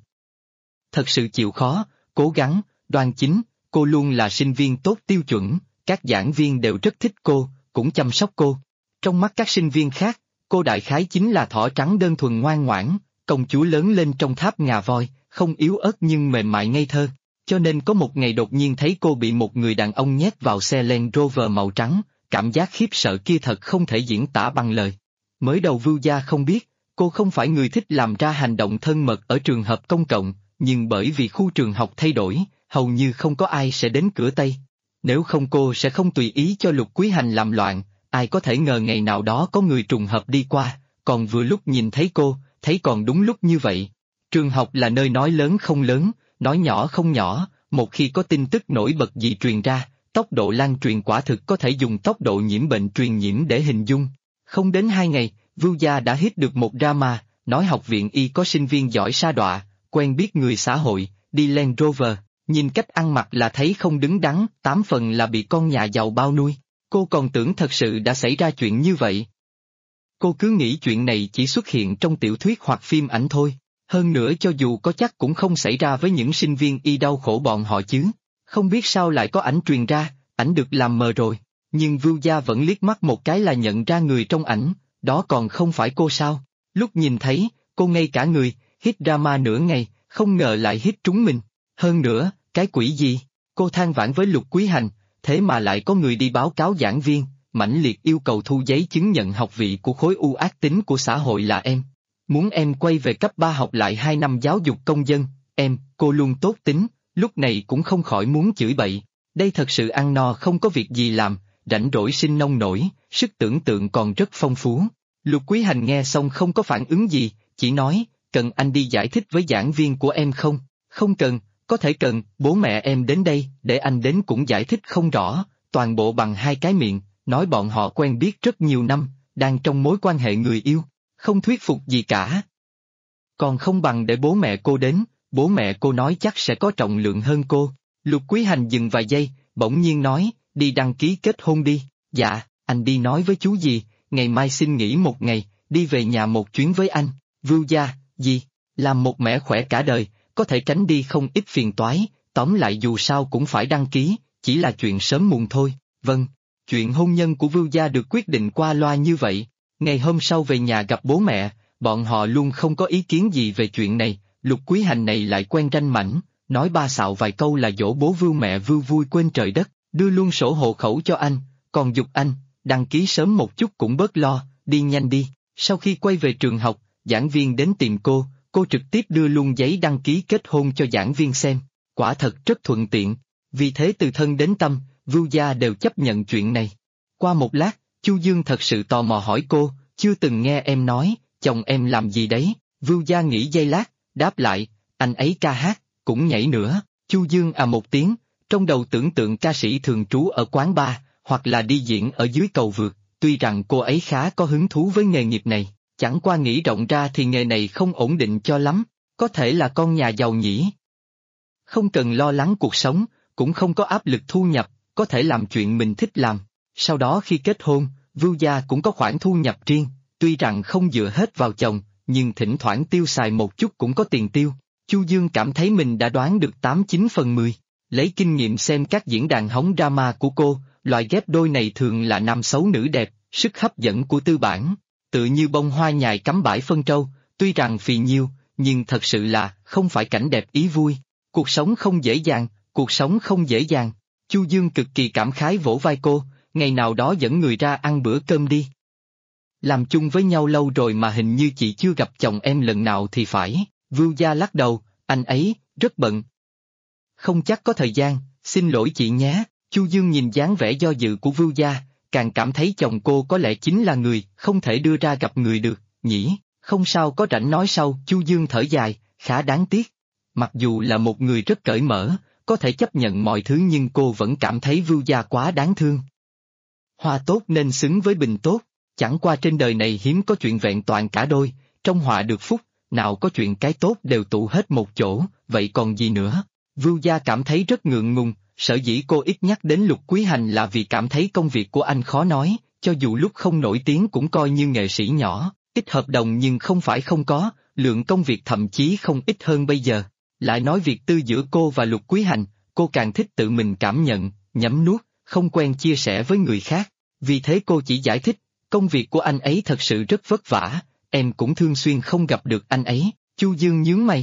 Thật sự chịu khó, cố gắng, đoan chính, cô luôn là sinh viên tốt tiêu chuẩn, các giảng viên đều rất thích cô, cũng chăm sóc cô. Trong mắt các sinh viên khác, cô đại khái chính là thỏ trắng đơn thuần ngoan ngoãn, công chúa lớn lên trong tháp ngà voi, không yếu ớt nhưng mềm mại ngây thơ. Cho nên có một ngày đột nhiên thấy cô bị một người đàn ông nhét vào xe Land Rover màu trắng, cảm giác khiếp sợ kia thật không thể diễn tả bằng lời. Mới đầu Vưu Gia không biết, cô không phải người thích làm ra hành động thân mật ở trường hợp công cộng, nhưng bởi vì khu trường học thay đổi, hầu như không có ai sẽ đến cửa Tây. Nếu không cô sẽ không tùy ý cho Lục Quý Hành làm loạn, ai có thể ngờ ngày nào đó có người trùng hợp đi qua, còn vừa lúc nhìn thấy cô, thấy còn đúng lúc như vậy. Trường học là nơi nói lớn không lớn, nói nhỏ không nhỏ, một khi có tin tức nổi bật gì truyền ra, tốc độ lan truyền quả thực có thể dùng tốc độ nhiễm bệnh truyền nhiễm để hình dung. Không đến 2 ngày, Vưu Gia đã hit được một drama, nói học viện y có sinh viên giỏi sa đọa, quen biết người xã hội, đi Land Rover, nhìn cách ăn mặc là thấy không đứng đắn, 8 phần là bị con nhà giàu bao nuôi. Cô còn tưởng thật sự đã xảy ra chuyện như vậy. Cô cứ nghĩ chuyện này chỉ xuất hiện trong tiểu thuyết hoặc phim ảnh thôi. Hơn nữa cho dù có chắc cũng không xảy ra với những sinh viên y đau khổ bọn họ chứ. Không biết sao lại có ảnh truyền ra, ảnh được làm mờ rồi. Nhưng Vưu Gia vẫn liếc mắt một cái là nhận ra người trong ảnh, đó còn không phải cô sao. Lúc nhìn thấy, cô ngây cả người, hít drama nửa ngày, không ngờ lại hít trúng mình. Hơn nữa, cái quỷ gì? Cô than vãn với Lục Quý Hành, thế mà lại có người đi báo cáo giảng viên, mãnh liệt yêu cầu thu giấy chứng nhận học vị của khối u ác tính của xã hội là em. Muốn em quay về cấp 3 học lại 2 năm giáo dục công dân, cô luôn tốt tính, lúc này cũng không khỏi muốn chửi bậy. Đây thật sự ăn no không có việc gì làm, rảnh rỗi sinh nông nổi, sức tưởng tượng còn rất phong phú. Lục Quý Hành nghe xong không có phản ứng gì, chỉ nói, cần anh đi giải thích với giảng viên của em không? Không cần, có thể cần, bố mẹ em đến đây, để anh đến cũng giải thích không rõ, toàn bộ bằng 2 cái miệng, nói bọn họ quen biết rất nhiều năm, đang trong mối quan hệ người yêu, không thuyết phục gì cả. Còn không bằng để bố mẹ cô đến, bố mẹ cô nói chắc sẽ có trọng lượng hơn cô. Lục Quý Hành dừng vài giây, bỗng nhiên nói, đi đăng ký kết hôn đi. Dạ, anh đi nói với chú gì, ngày mai xin nghỉ một ngày, đi về nhà một chuyến với anh. Vưu Gia, gì? Làm một mẻ khỏe cả đời, có thể tránh đi không ít phiền toái, tóm lại dù sao cũng phải đăng ký, chỉ là chuyện sớm muộn thôi. Vâng, chuyện hôn nhân của Vưu Gia được quyết định qua loa như vậy. Ngày hôm sau về nhà gặp bố mẹ, bọn họ luôn không có ý kiến gì về chuyện này. Lục Quý Hành này lại quen ranh mãnh, nói ba xạo vài câu là dỗ bố Vưu mẹ Vưu vui quên trời đất, đưa luôn sổ hộ khẩu cho anh, còn giục anh, đăng ký sớm một chút cũng bớt lo, đi nhanh đi. Sau khi quay về trường học, giảng viên đến tìm cô trực tiếp đưa luôn giấy đăng ký kết hôn cho giảng viên xem, quả thật rất thuận tiện, vì thế từ thân đến tâm, Vưu Gia đều chấp nhận chuyện này. Qua một lát, Chu Dương thật sự tò mò hỏi cô, chưa từng nghe em nói, chồng em làm gì đấy? Vưu Gia nghĩ giây lát, đáp lại, anh ấy ca hát, cũng nhảy nữa. Chu Dương à một tiếng, trong đầu tưởng tượng ca sĩ thường trú ở quán bar, hoặc là đi diễn ở dưới cầu vượt, tuy rằng cô ấy khá có hứng thú với nghề nghiệp này, chẳng qua nghĩ rộng ra thì nghề này không ổn định cho lắm, có thể là con nhà giàu nhỉ. Không cần lo lắng cuộc sống, cũng không có áp lực thu nhập, có thể làm chuyện mình thích làm. Sau đó khi kết hôn, Vưu Gia cũng có khoản thu nhập riêng, tuy rằng không dựa hết vào chồng, nhưng thỉnh thoảng tiêu xài một chút cũng có tiền tiêu. Chu Dương cảm thấy mình đã đoán được 8-9 phần 10, lấy kinh nghiệm xem các diễn đàn hóng drama của cô, loại ghép đôi này thường là nam xấu nữ đẹp, sức hấp dẫn của tư bản, tự như bông hoa nhài cắm bãi phân trâu, tuy rằng phì nhiêu, nhưng thật sự là không phải cảnh đẹp ý vui. Cuộc sống không dễ dàng, cuộc sống không dễ dàng. Chu Dương cực kỳ cảm khái vỗ vai cô, ngày nào đó dẫn người ra ăn bữa cơm đi. Làm chung với nhau lâu rồi mà hình như chị chưa gặp chồng em lần nào thì phải. Vưu Gia lắc đầu, anh ấy, rất bận. Không chắc có thời gian, xin lỗi chị nhé. Chu Dương nhìn dáng vẻ do dự của Vưu Gia, càng cảm thấy chồng cô có lẽ chính là người không thể đưa ra gặp người được, nhỉ? Không sao, có rảnh nói sau. Chu Dương thở dài, khá đáng tiếc. Mặc dù là một người rất cởi mở, có thể chấp nhận mọi thứ nhưng cô vẫn cảm thấy Vưu Gia quá đáng thương. Hoa tốt nên xứng với bình tốt, chẳng qua trên đời này hiếm có chuyện vẹn toàn cả đôi, trong họa được phúc, nào có chuyện cái tốt đều tụ hết một chỗ, vậy còn gì nữa? Vưu Gia cảm thấy rất ngượng ngùng, sở dĩ cô ít nhắc đến Lục Quý Hành là vì cảm thấy công việc của anh khó nói, cho dù lúc không nổi tiếng cũng coi như nghệ sĩ nhỏ, ít hợp đồng nhưng không phải không có, lượng công việc thậm chí không ít hơn bây giờ. Lại nói việc tư giữa cô và Lục Quý Hành, cô càng thích tự mình cảm nhận, nhấm nuốt, không quen chia sẻ với người khác, vì thế cô chỉ giải thích, công việc của anh ấy thật sự rất vất vả, em cũng thường xuyên không gặp được anh ấy. Chu Dương nhướng mày.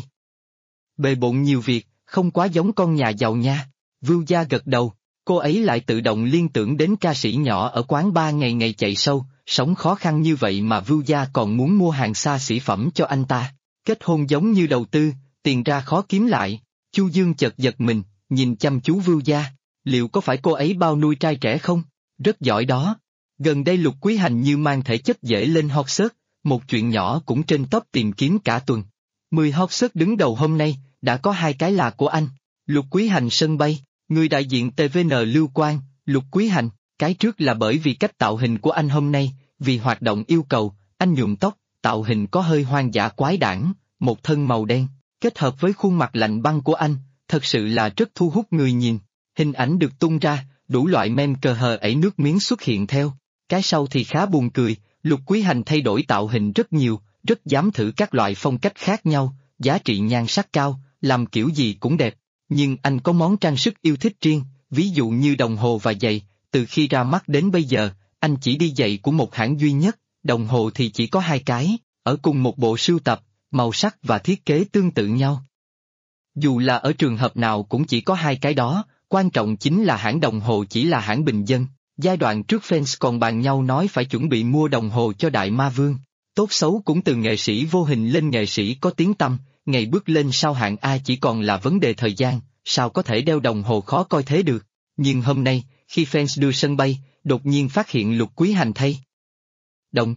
Bề bộn nhiều việc, không quá giống con nhà giàu nha. Vưu Gia gật đầu, cô ấy lại tự động liên tưởng đến ca sĩ nhỏ ở quán bar ngày ngày chạy sâu, sống khó khăn như vậy mà Vưu Gia còn muốn mua hàng xa xỉ phẩm cho anh ta. Kết hôn giống như đầu tư, tiền ra khó kiếm lại. Chu Dương chợt giật mình, nhìn chăm chú Vưu Gia, liệu có phải cô ấy bao nuôi trai trẻ không? Rất giỏi đó. Gần đây Lục Quý Hành như mang thể chất dễ lên hot search, một chuyện nhỏ cũng trên top tìm kiếm cả tuần. 10 hot search đứng đầu hôm nay, đã có 2 cái là của anh. Lục Quý Hành sân bay, người đại diện TVN Lưu Quang, Lục Quý Hành, cái trước là bởi vì cách tạo hình của anh hôm nay, vì hoạt động yêu cầu, anh nhuộm tóc, tạo hình có hơi hoang dã quái đản, một thân màu đen, kết hợp với khuôn mặt lạnh băng của anh, thật sự là rất thu hút người nhìn. Hình ảnh được tung ra, đủ loại meme cờ hờ ẩy nước miếng xuất hiện theo. Cái sau thì khá buồn cười, Lục Quý Hành thay đổi tạo hình rất nhiều, rất dám thử các loại phong cách khác nhau, giá trị nhan sắc cao, làm kiểu gì cũng đẹp. Nhưng anh có món trang sức yêu thích riêng, ví dụ như đồng hồ và giày, từ khi ra mắt đến bây giờ, anh chỉ đi giày của một hãng duy nhất, đồng hồ thì chỉ có 2 cái, ở cùng một bộ sưu tập, màu sắc và thiết kế tương tự nhau. Dù là ở trường hợp nào cũng chỉ có 2 cái đó, quan trọng chính là hãng đồng hồ chỉ là hãng bình dân. Giai đoạn trước fans còn bàn nhau nói phải chuẩn bị mua đồng hồ cho Đại Ma Vương. Tốt xấu cũng từ nghệ sĩ vô hình lên nghệ sĩ có tiếng tăm, ngày bước lên sau hạng A chỉ còn là vấn đề thời gian, sao có thể đeo đồng hồ khó coi thế được. Nhưng hôm nay, khi fans đưa sân bay, đột nhiên phát hiện Lục Quý Hành thay đồng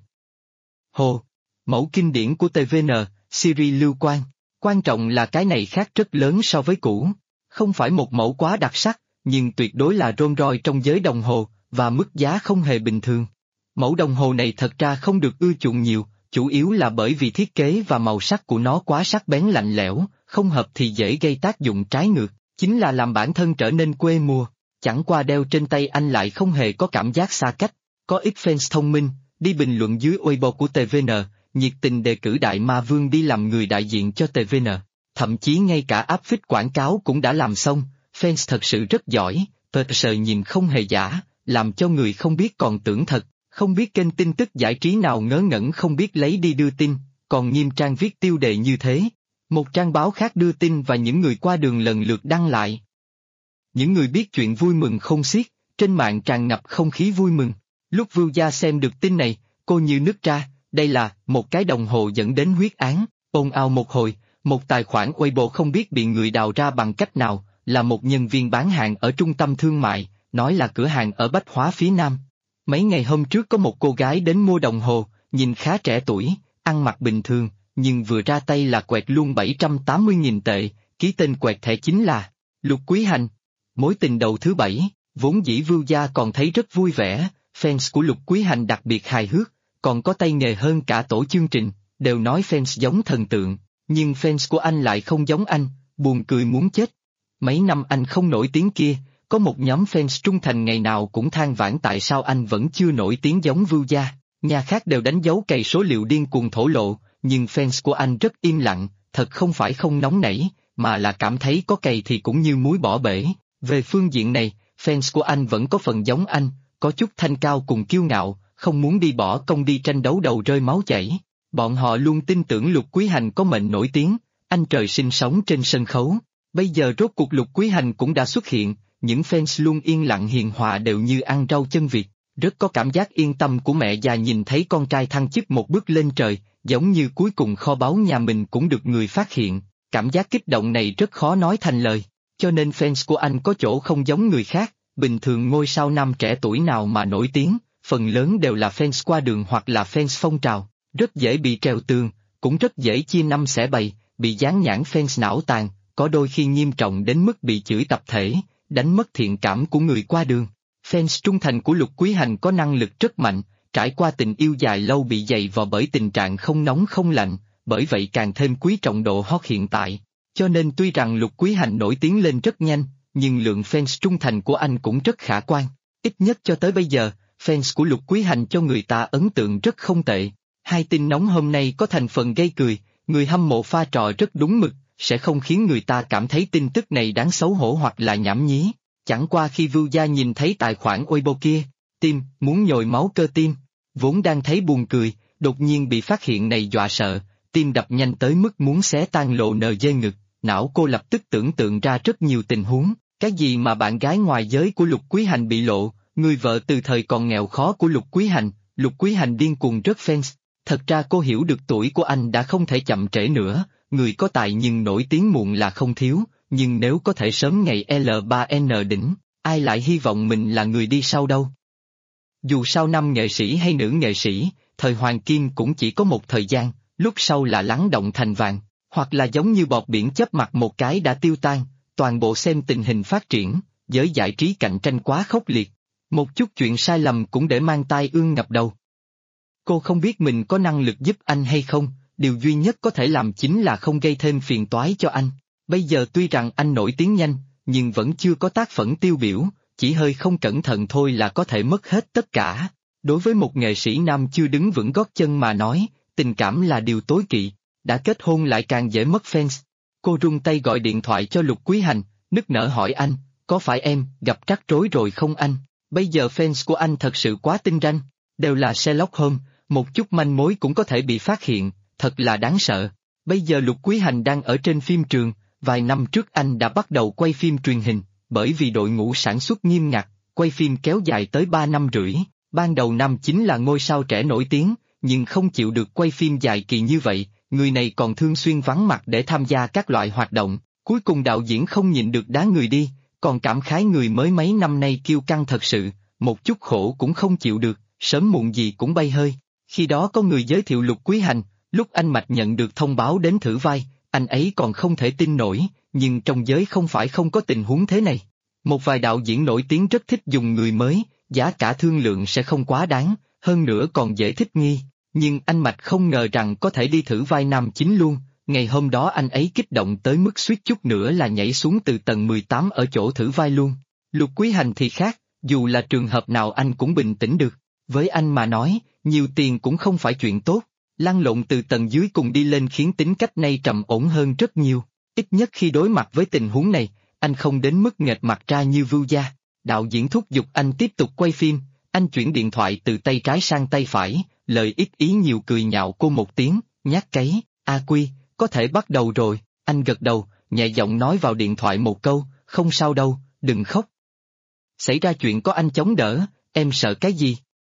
hồ, mẫu kinh điển của TVN, series Lưu Quang. Quan trọng là cái này khác rất lớn so với cũ. Không phải một mẫu quá đặc sắc, nhưng tuyệt đối là Rolls Royce trong giới đồng hồ, và mức giá không hề bình thường. Mẫu đồng hồ này thật ra không được ưa chuộng nhiều, chủ yếu là bởi vì thiết kế và màu sắc của nó quá sắc bén lạnh lẽo, không hợp thì dễ gây tác dụng trái ngược, chính là làm bản thân trở nên quê mùa. Chẳng qua đeo trên tay anh lại không hề có cảm giác xa cách. Có ít fans thông minh, đi bình luận dưới Weibo của TVN, nhiệt tình đề cử Đại Ma Vương đi làm người đại diện cho TVN. Thậm chí ngay cả áp phích quảng cáo cũng đã làm xong, fans thật sự rất giỏi, sờ nhìn không hề giả, làm cho người không biết còn tưởng thật, không biết kênh tin tức giải trí nào ngớ ngẩn không biết lấy đi đưa tin, còn nghiêm trang viết tiêu đề như thế. Một trang báo khác đưa tin và những người qua đường lần lượt đăng lại. Những người biết chuyện vui mừng không xiết, trên mạng tràn ngập không khí vui mừng. Lúc Vưu Gia xem được tin này, cô như nứt ra, đây là một cái đồng hồ dẫn đến huyết án, ồn ào một hồi. Một tài khoản Weibo không biết bị người đào ra bằng cách nào, là một nhân viên bán hàng ở trung tâm thương mại, nói là cửa hàng ở Bách Hóa phía Nam. Mấy ngày hôm trước có một cô gái đến mua đồng hồ, nhìn khá trẻ tuổi, ăn mặc bình thường, nhưng vừa ra tay là quẹt luôn 780.000 tệ, ký tên quẹt thẻ chính là Lục Quý Hành. Mối tình đầu thứ 7, vốn dĩ Vưu Gia còn thấy rất vui vẻ, fans của Lục Quý Hành đặc biệt hài hước, còn có tay nghề hơn cả tổ chương trình, đều nói fans giống thần tượng. Nhưng fans của anh lại không giống anh, buồn cười muốn chết. Mấy năm anh không nổi tiếng kia, có một nhóm fans trung thành ngày nào cũng than vãn tại sao anh vẫn chưa nổi tiếng giống Vưu Gia. Nhà khác đều đánh dấu cày số liệu điên cuồng thổ lộ, nhưng fans của anh rất im lặng, thật không phải không nóng nảy, mà là cảm thấy có cày thì cũng như muối bỏ bể. Về phương diện này, fans của anh vẫn có phần giống anh, có chút thanh cao cùng kiêu ngạo, không muốn đi bỏ công đi tranh đấu đầu rơi máu chảy. Bọn họ luôn tin tưởng Lục Quý Hành có mệnh nổi tiếng, anh trời sinh sống trên sân khấu, Bây giờ rốt cuộc Lục Quý Hành cũng đã xuất hiện, những fans luôn yên lặng hiền hòa đều như ăn rau chân vịt, rất có cảm giác yên tâm của mẹ già nhìn thấy con trai thăng chức một bước lên trời, giống như cuối cùng kho báu nhà mình cũng được người phát hiện, cảm giác kích động này rất khó nói thành lời, cho nên fans của anh có chỗ không giống người khác, bình thường ngôi sao nam trẻ tuổi nào mà nổi tiếng, phần lớn đều là fans qua đường hoặc là fans phong trào, rất dễ bị trèo tường, cũng rất dễ chia năm xẻ bảy, bị dán nhãn fans não tàn, có đôi khi nghiêm trọng đến mức bị chửi tập thể, đánh mất thiện cảm của người qua đường. Fans trung thành của Lục Quý Hành có năng lực rất mạnh, trải qua tình yêu dài lâu bị dày vò bởi tình trạng không nóng không lạnh, bởi vậy càng thêm quý trọng độ hot hiện tại. Cho nên tuy rằng Lục Quý Hành nổi tiếng lên rất nhanh, nhưng lượng fans trung thành của anh cũng rất khả quan. Ít nhất cho tới bây giờ, fans của Lục Quý Hành cho người ta ấn tượng rất không tệ. Hai tin nóng hôm nay có thành phần gây cười, người hâm mộ pha trò rất đúng mực, sẽ không khiến người ta cảm thấy tin tức này đáng xấu hổ hoặc là nhảm nhí. Chẳng qua khi Vưu Gia nhìn thấy tài khoản Weibo kia, tim, muốn nhồi máu cơ tim, vốn đang thấy buồn cười, đột nhiên bị phát hiện này dọa sợ, tim đập nhanh tới mức muốn xé tan lộ NG ngực, não cô lập tức tưởng tượng ra rất nhiều tình huống, cái gì mà bạn gái ngoài giới của Lục Quý Hành bị lộ, người vợ từ thời còn nghèo khó của Lục Quý Hành điên cuồng rất fans, thật ra cô hiểu được tuổi của anh đã không thể chậm trễ nữa, người có tài nhưng nổi tiếng muộn là không thiếu. Nhưng nếu có thể sớm ngày L3N đỉnh, ai lại hy vọng mình là người đi sau đâu? Dù sao nam nghệ sĩ hay nữ nghệ sĩ, thời hoàng kim cũng chỉ có một thời gian, lúc sau là lắng động thành vàng, hoặc là giống như bọt biển chớp mặt một cái đã tiêu tan, toàn bộ xem tình hình phát triển, giới giải trí cạnh tranh quá khốc liệt. Một chút chuyện sai lầm cũng để mang tai ương ngập đầu. Cô không biết mình có năng lực giúp anh hay không, điều duy nhất có thể làm chính là không gây thêm phiền toái cho anh. Bây giờ tuy rằng anh nổi tiếng nhanh, nhưng vẫn chưa có tác phẩm tiêu biểu, chỉ hơi không cẩn thận thôi là có thể mất hết tất cả. Đối với một nghệ sĩ nam chưa đứng vững gót chân mà nói, tình cảm là điều tối kỵ, đã kết hôn lại càng dễ mất fans. Cô run tay gọi điện thoại cho Lục Quý Hành, nức nở hỏi anh, có phải em gặp rắc rối rồi không anh? Bây giờ fans của anh thật sự quá tinh ranh, đều là Sherlock Holmes, một chút manh mối cũng có thể bị phát hiện, thật là đáng sợ. Bây giờ Lục Quý Hành đang ở trên phim trường. Vài năm trước anh đã bắt đầu quay phim truyền hình, bởi vì đội ngũ sản xuất nghiêm ngặt, quay phim kéo dài tới 3 năm rưỡi, ban đầu năm chính là ngôi sao trẻ nổi tiếng, nhưng không chịu được quay phim dài kỳ như vậy, người này còn thường xuyên vắng mặt để tham gia các loại hoạt động, cuối cùng đạo diễn không nhịn được đá người đi, còn cảm khái người mới mấy năm nay kiêu căng thật sự, một chút khổ cũng không chịu được, sớm muộn gì cũng bay hơi. Khi đó có người giới thiệu Lục Quý Hành, lúc anh Mạch nhận được thông báo đến thử vai, anh ấy còn không thể tin nổi, nhưng trong giới không phải không có tình huống thế này. Một vài đạo diễn nổi tiếng rất thích dùng người mới, giá cả thương lượng sẽ không quá đáng, hơn nữa còn dễ thích nghi, nhưng anh Mạch không ngờ rằng có thể đi thử vai nam chính luôn, ngày hôm đó anh ấy kích động tới mức suýt chút nữa là nhảy xuống từ tầng 18 ở chỗ thử vai luôn. Lục Quý Hành thì khác, dù là trường hợp nào anh cũng bình tĩnh được, với anh mà nói, nhiều tiền cũng không phải chuyện tốt. Lăn lộn từ tầng dưới cùng đi lên khiến tính cách này trầm ổn hơn rất nhiều, ít nhất khi đối mặt với tình huống này, anh không đến mức nghệt mặt ra như Vưu Gia. Đạo diễn thúc giục anh tiếp tục quay phim, anh chuyển điện thoại từ tay trái sang tay phải, lời ít ý nhiều cười nhạo cô một tiếng, nhát cấy, A Quy, có thể bắt đầu rồi, anh gật đầu, nhẹ giọng nói vào điện thoại một câu, không sao đâu, đừng khóc. Xảy ra chuyện có anh chống đỡ, em sợ cái gì?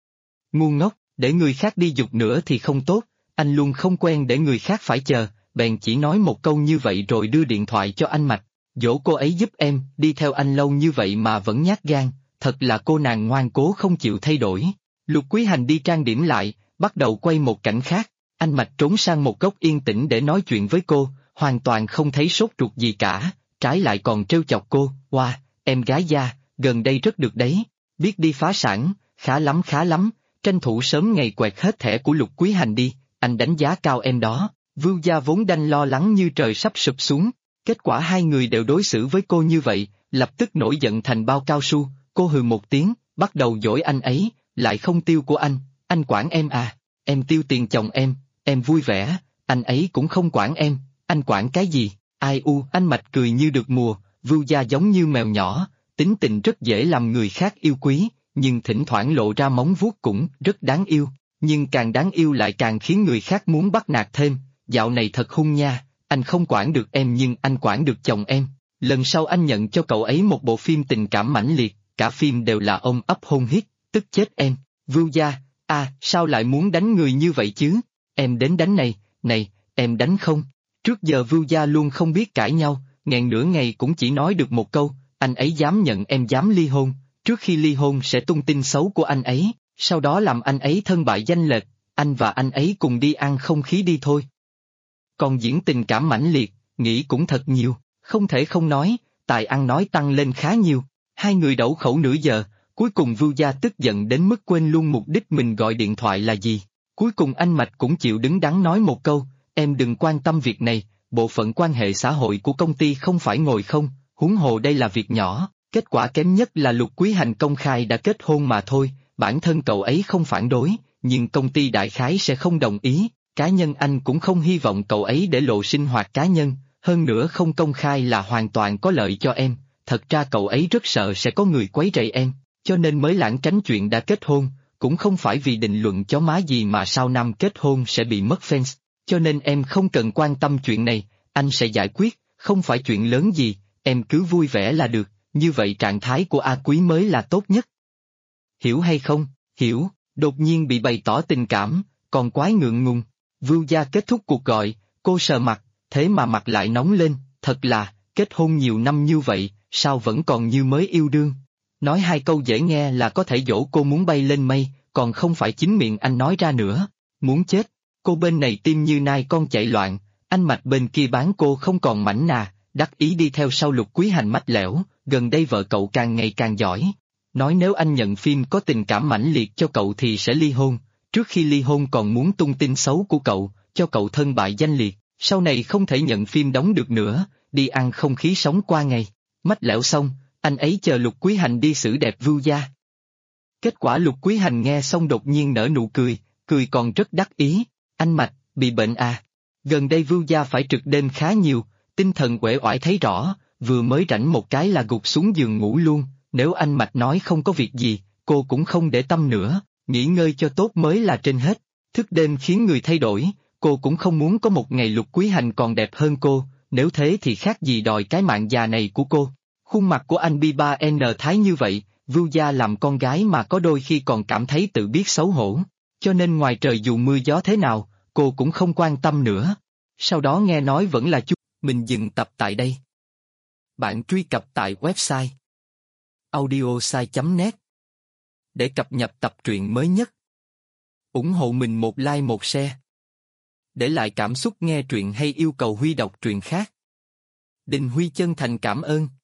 Ngu ngốc. Để người khác đi giục nữa thì không tốt, anh luôn không quen để người khác phải chờ, bèn chỉ nói một câu như vậy rồi đưa điện thoại cho anh Mạch, dỗ cô ấy giúp em, đi theo anh lâu như vậy mà vẫn nhát gan, thật là cô nàng ngoan cố không chịu thay đổi. Lục Quý Hành đi trang điểm lại, bắt đầu quay một cảnh khác, anh Mạch trốn sang một góc yên tĩnh để nói chuyện với cô, hoàn toàn không thấy sốt ruột gì cả, trái lại còn trêu chọc cô, wow, em gái gia, gần đây rất được đấy, biết đi phá sản, khá lắm. Tranh thủ sớm ngày quẹt hết thẻ của Lục Quý Hành đi, anh đánh giá cao em đó. Vưu Gia vốn đanh lo lắng như trời sắp sụp xuống, kết quả hai người đều đối xử với cô như vậy, lập tức nổi giận thành bao cao su, cô hừ một tiếng, bắt đầu dỗi anh ấy, lại không tiêu của anh quản em à, em tiêu tiền chồng em vui vẻ, anh ấy cũng không quản em, anh quản cái gì, ai u, anh Mạch cười như được mùa, Vưu Gia giống như mèo nhỏ, tính tình rất dễ làm người khác yêu quý. Nhưng thỉnh thoảng lộ ra móng vuốt cũng rất đáng yêu, nhưng càng đáng yêu lại càng khiến người khác muốn bắt nạt thêm, dạo này thật hung nha, anh không quản được em nhưng anh quản được chồng em, Lần sau anh nhận cho cậu ấy một bộ phim tình cảm mãnh liệt, cả phim đều là ôm ấp hôn hít, tức chết em. Vưu Gia, sao lại muốn đánh người như vậy chứ? Em đến đánh này, em đánh không? Trước giờ Vưu Gia luôn không biết cãi nhau, nghẹn nửa ngày cũng chỉ nói được một câu, anh ấy dám nhận em dám ly hôn, trước khi ly hôn sẽ tung tin xấu của anh ấy, sau đó làm anh ấy thân bại danh liệt, anh và anh ấy cùng đi ăn không khí đi thôi. Còn diễn tình cảm mãnh liệt, nghĩ cũng thật nhiều, không thể không nói, tài ăn nói tăng lên khá nhiều. Hai người đẩu khẩu nửa giờ, cuối cùng Vưu Gia tức giận đến mức quên luôn mục đích mình gọi điện thoại là gì. Cuối cùng anh Mạch cũng chịu đứng đắn nói một câu, em đừng quan tâm việc này, bộ phận quan hệ xã hội của công ty không phải ngồi không, huống hồ đây là việc nhỏ, kết quả kém nhất là Lục Quý Hành công khai đã kết hôn mà thôi, bản thân cậu ấy không phản đối, nhưng công ty đại khái sẽ không đồng ý, cá nhân anh cũng không hy vọng cậu ấy để lộ sinh hoạt cá nhân, hơn nữa không công khai là hoàn toàn có lợi cho em, thật ra cậu ấy rất sợ sẽ có người quấy rầy em, cho nên mới lảng tránh chuyện đã kết hôn, cũng không phải vì định luận chó má gì mà sau năm kết hôn sẽ bị mất fans, cho nên em không cần quan tâm chuyện này, anh sẽ giải quyết, không phải chuyện lớn gì, em cứ vui vẻ là được, như vậy trạng thái của A Quý mới là tốt nhất. Hiểu hay không? Hiểu, đột nhiên bị bày tỏ tình cảm, còn quái ngượng ngùng. Vưu Gia kết thúc cuộc gọi, cô sờ mặt, thế mà mặt lại nóng lên, thật là, kết hôn nhiều năm như vậy, sao vẫn còn như mới yêu đương. Nói hai câu dễ nghe là có thể dỗ cô muốn bay lên mây, còn không phải chính miệng anh nói ra nữa. Muốn chết, cô bên này tim như nai con chạy loạn, anh Mạch bên kia bán cô không còn mảnh nà, đắc ý đi theo sau Lục Quý Hành mách lẻo, gần đây vợ cậu càng ngày càng giỏi. Nói nếu anh nhận phim có tình cảm mãnh liệt cho cậu thì sẽ ly hôn, trước khi ly hôn còn muốn tung tin xấu của cậu, cho cậu thân bại danh liệt, sau này không thể nhận phim đóng được nữa, đi ăn không khí sống qua ngày. Mách lẻo xong, anh ấy chờ Lục Quý Hành đi xử đẹp Vưu Gia. Kết quả Lục Quý Hành nghe xong đột nhiên nở nụ cười, cười còn rất đắc ý, anh Mạch, bị bệnh à? Gần đây Vưu Gia phải trực đêm khá nhiều, tinh thần uể oải thấy rõ, vừa mới rảnh một cái là gục xuống giường ngủ luôn, nếu anh Mạch nói không có việc gì, cô cũng không để tâm nữa, nghỉ ngơi cho tốt mới là trên hết, thức đêm khiến người thay đổi, cô cũng không muốn có một ngày Lục Quý Hành còn đẹp hơn cô, nếu thế thì khác gì đòi cái mạng già này của cô. Khuôn mặt của anh B3N Thái như vậy, Vưu Gia làm con gái mà có đôi khi còn cảm thấy tự biết xấu hổ, cho nên ngoài trời dù mưa gió thế nào, cô cũng không quan tâm nữa. Sau đó nghe nói vẫn là mình dừng tập tại đây. Bạn truy cập tại website audiosai.net để cập nhật tập truyện mới nhất. Ủng hộ mình một like một share. Để lại cảm xúc nghe truyện hay yêu cầu Huy đọc truyện khác. Đình Huy chân thành cảm ơn.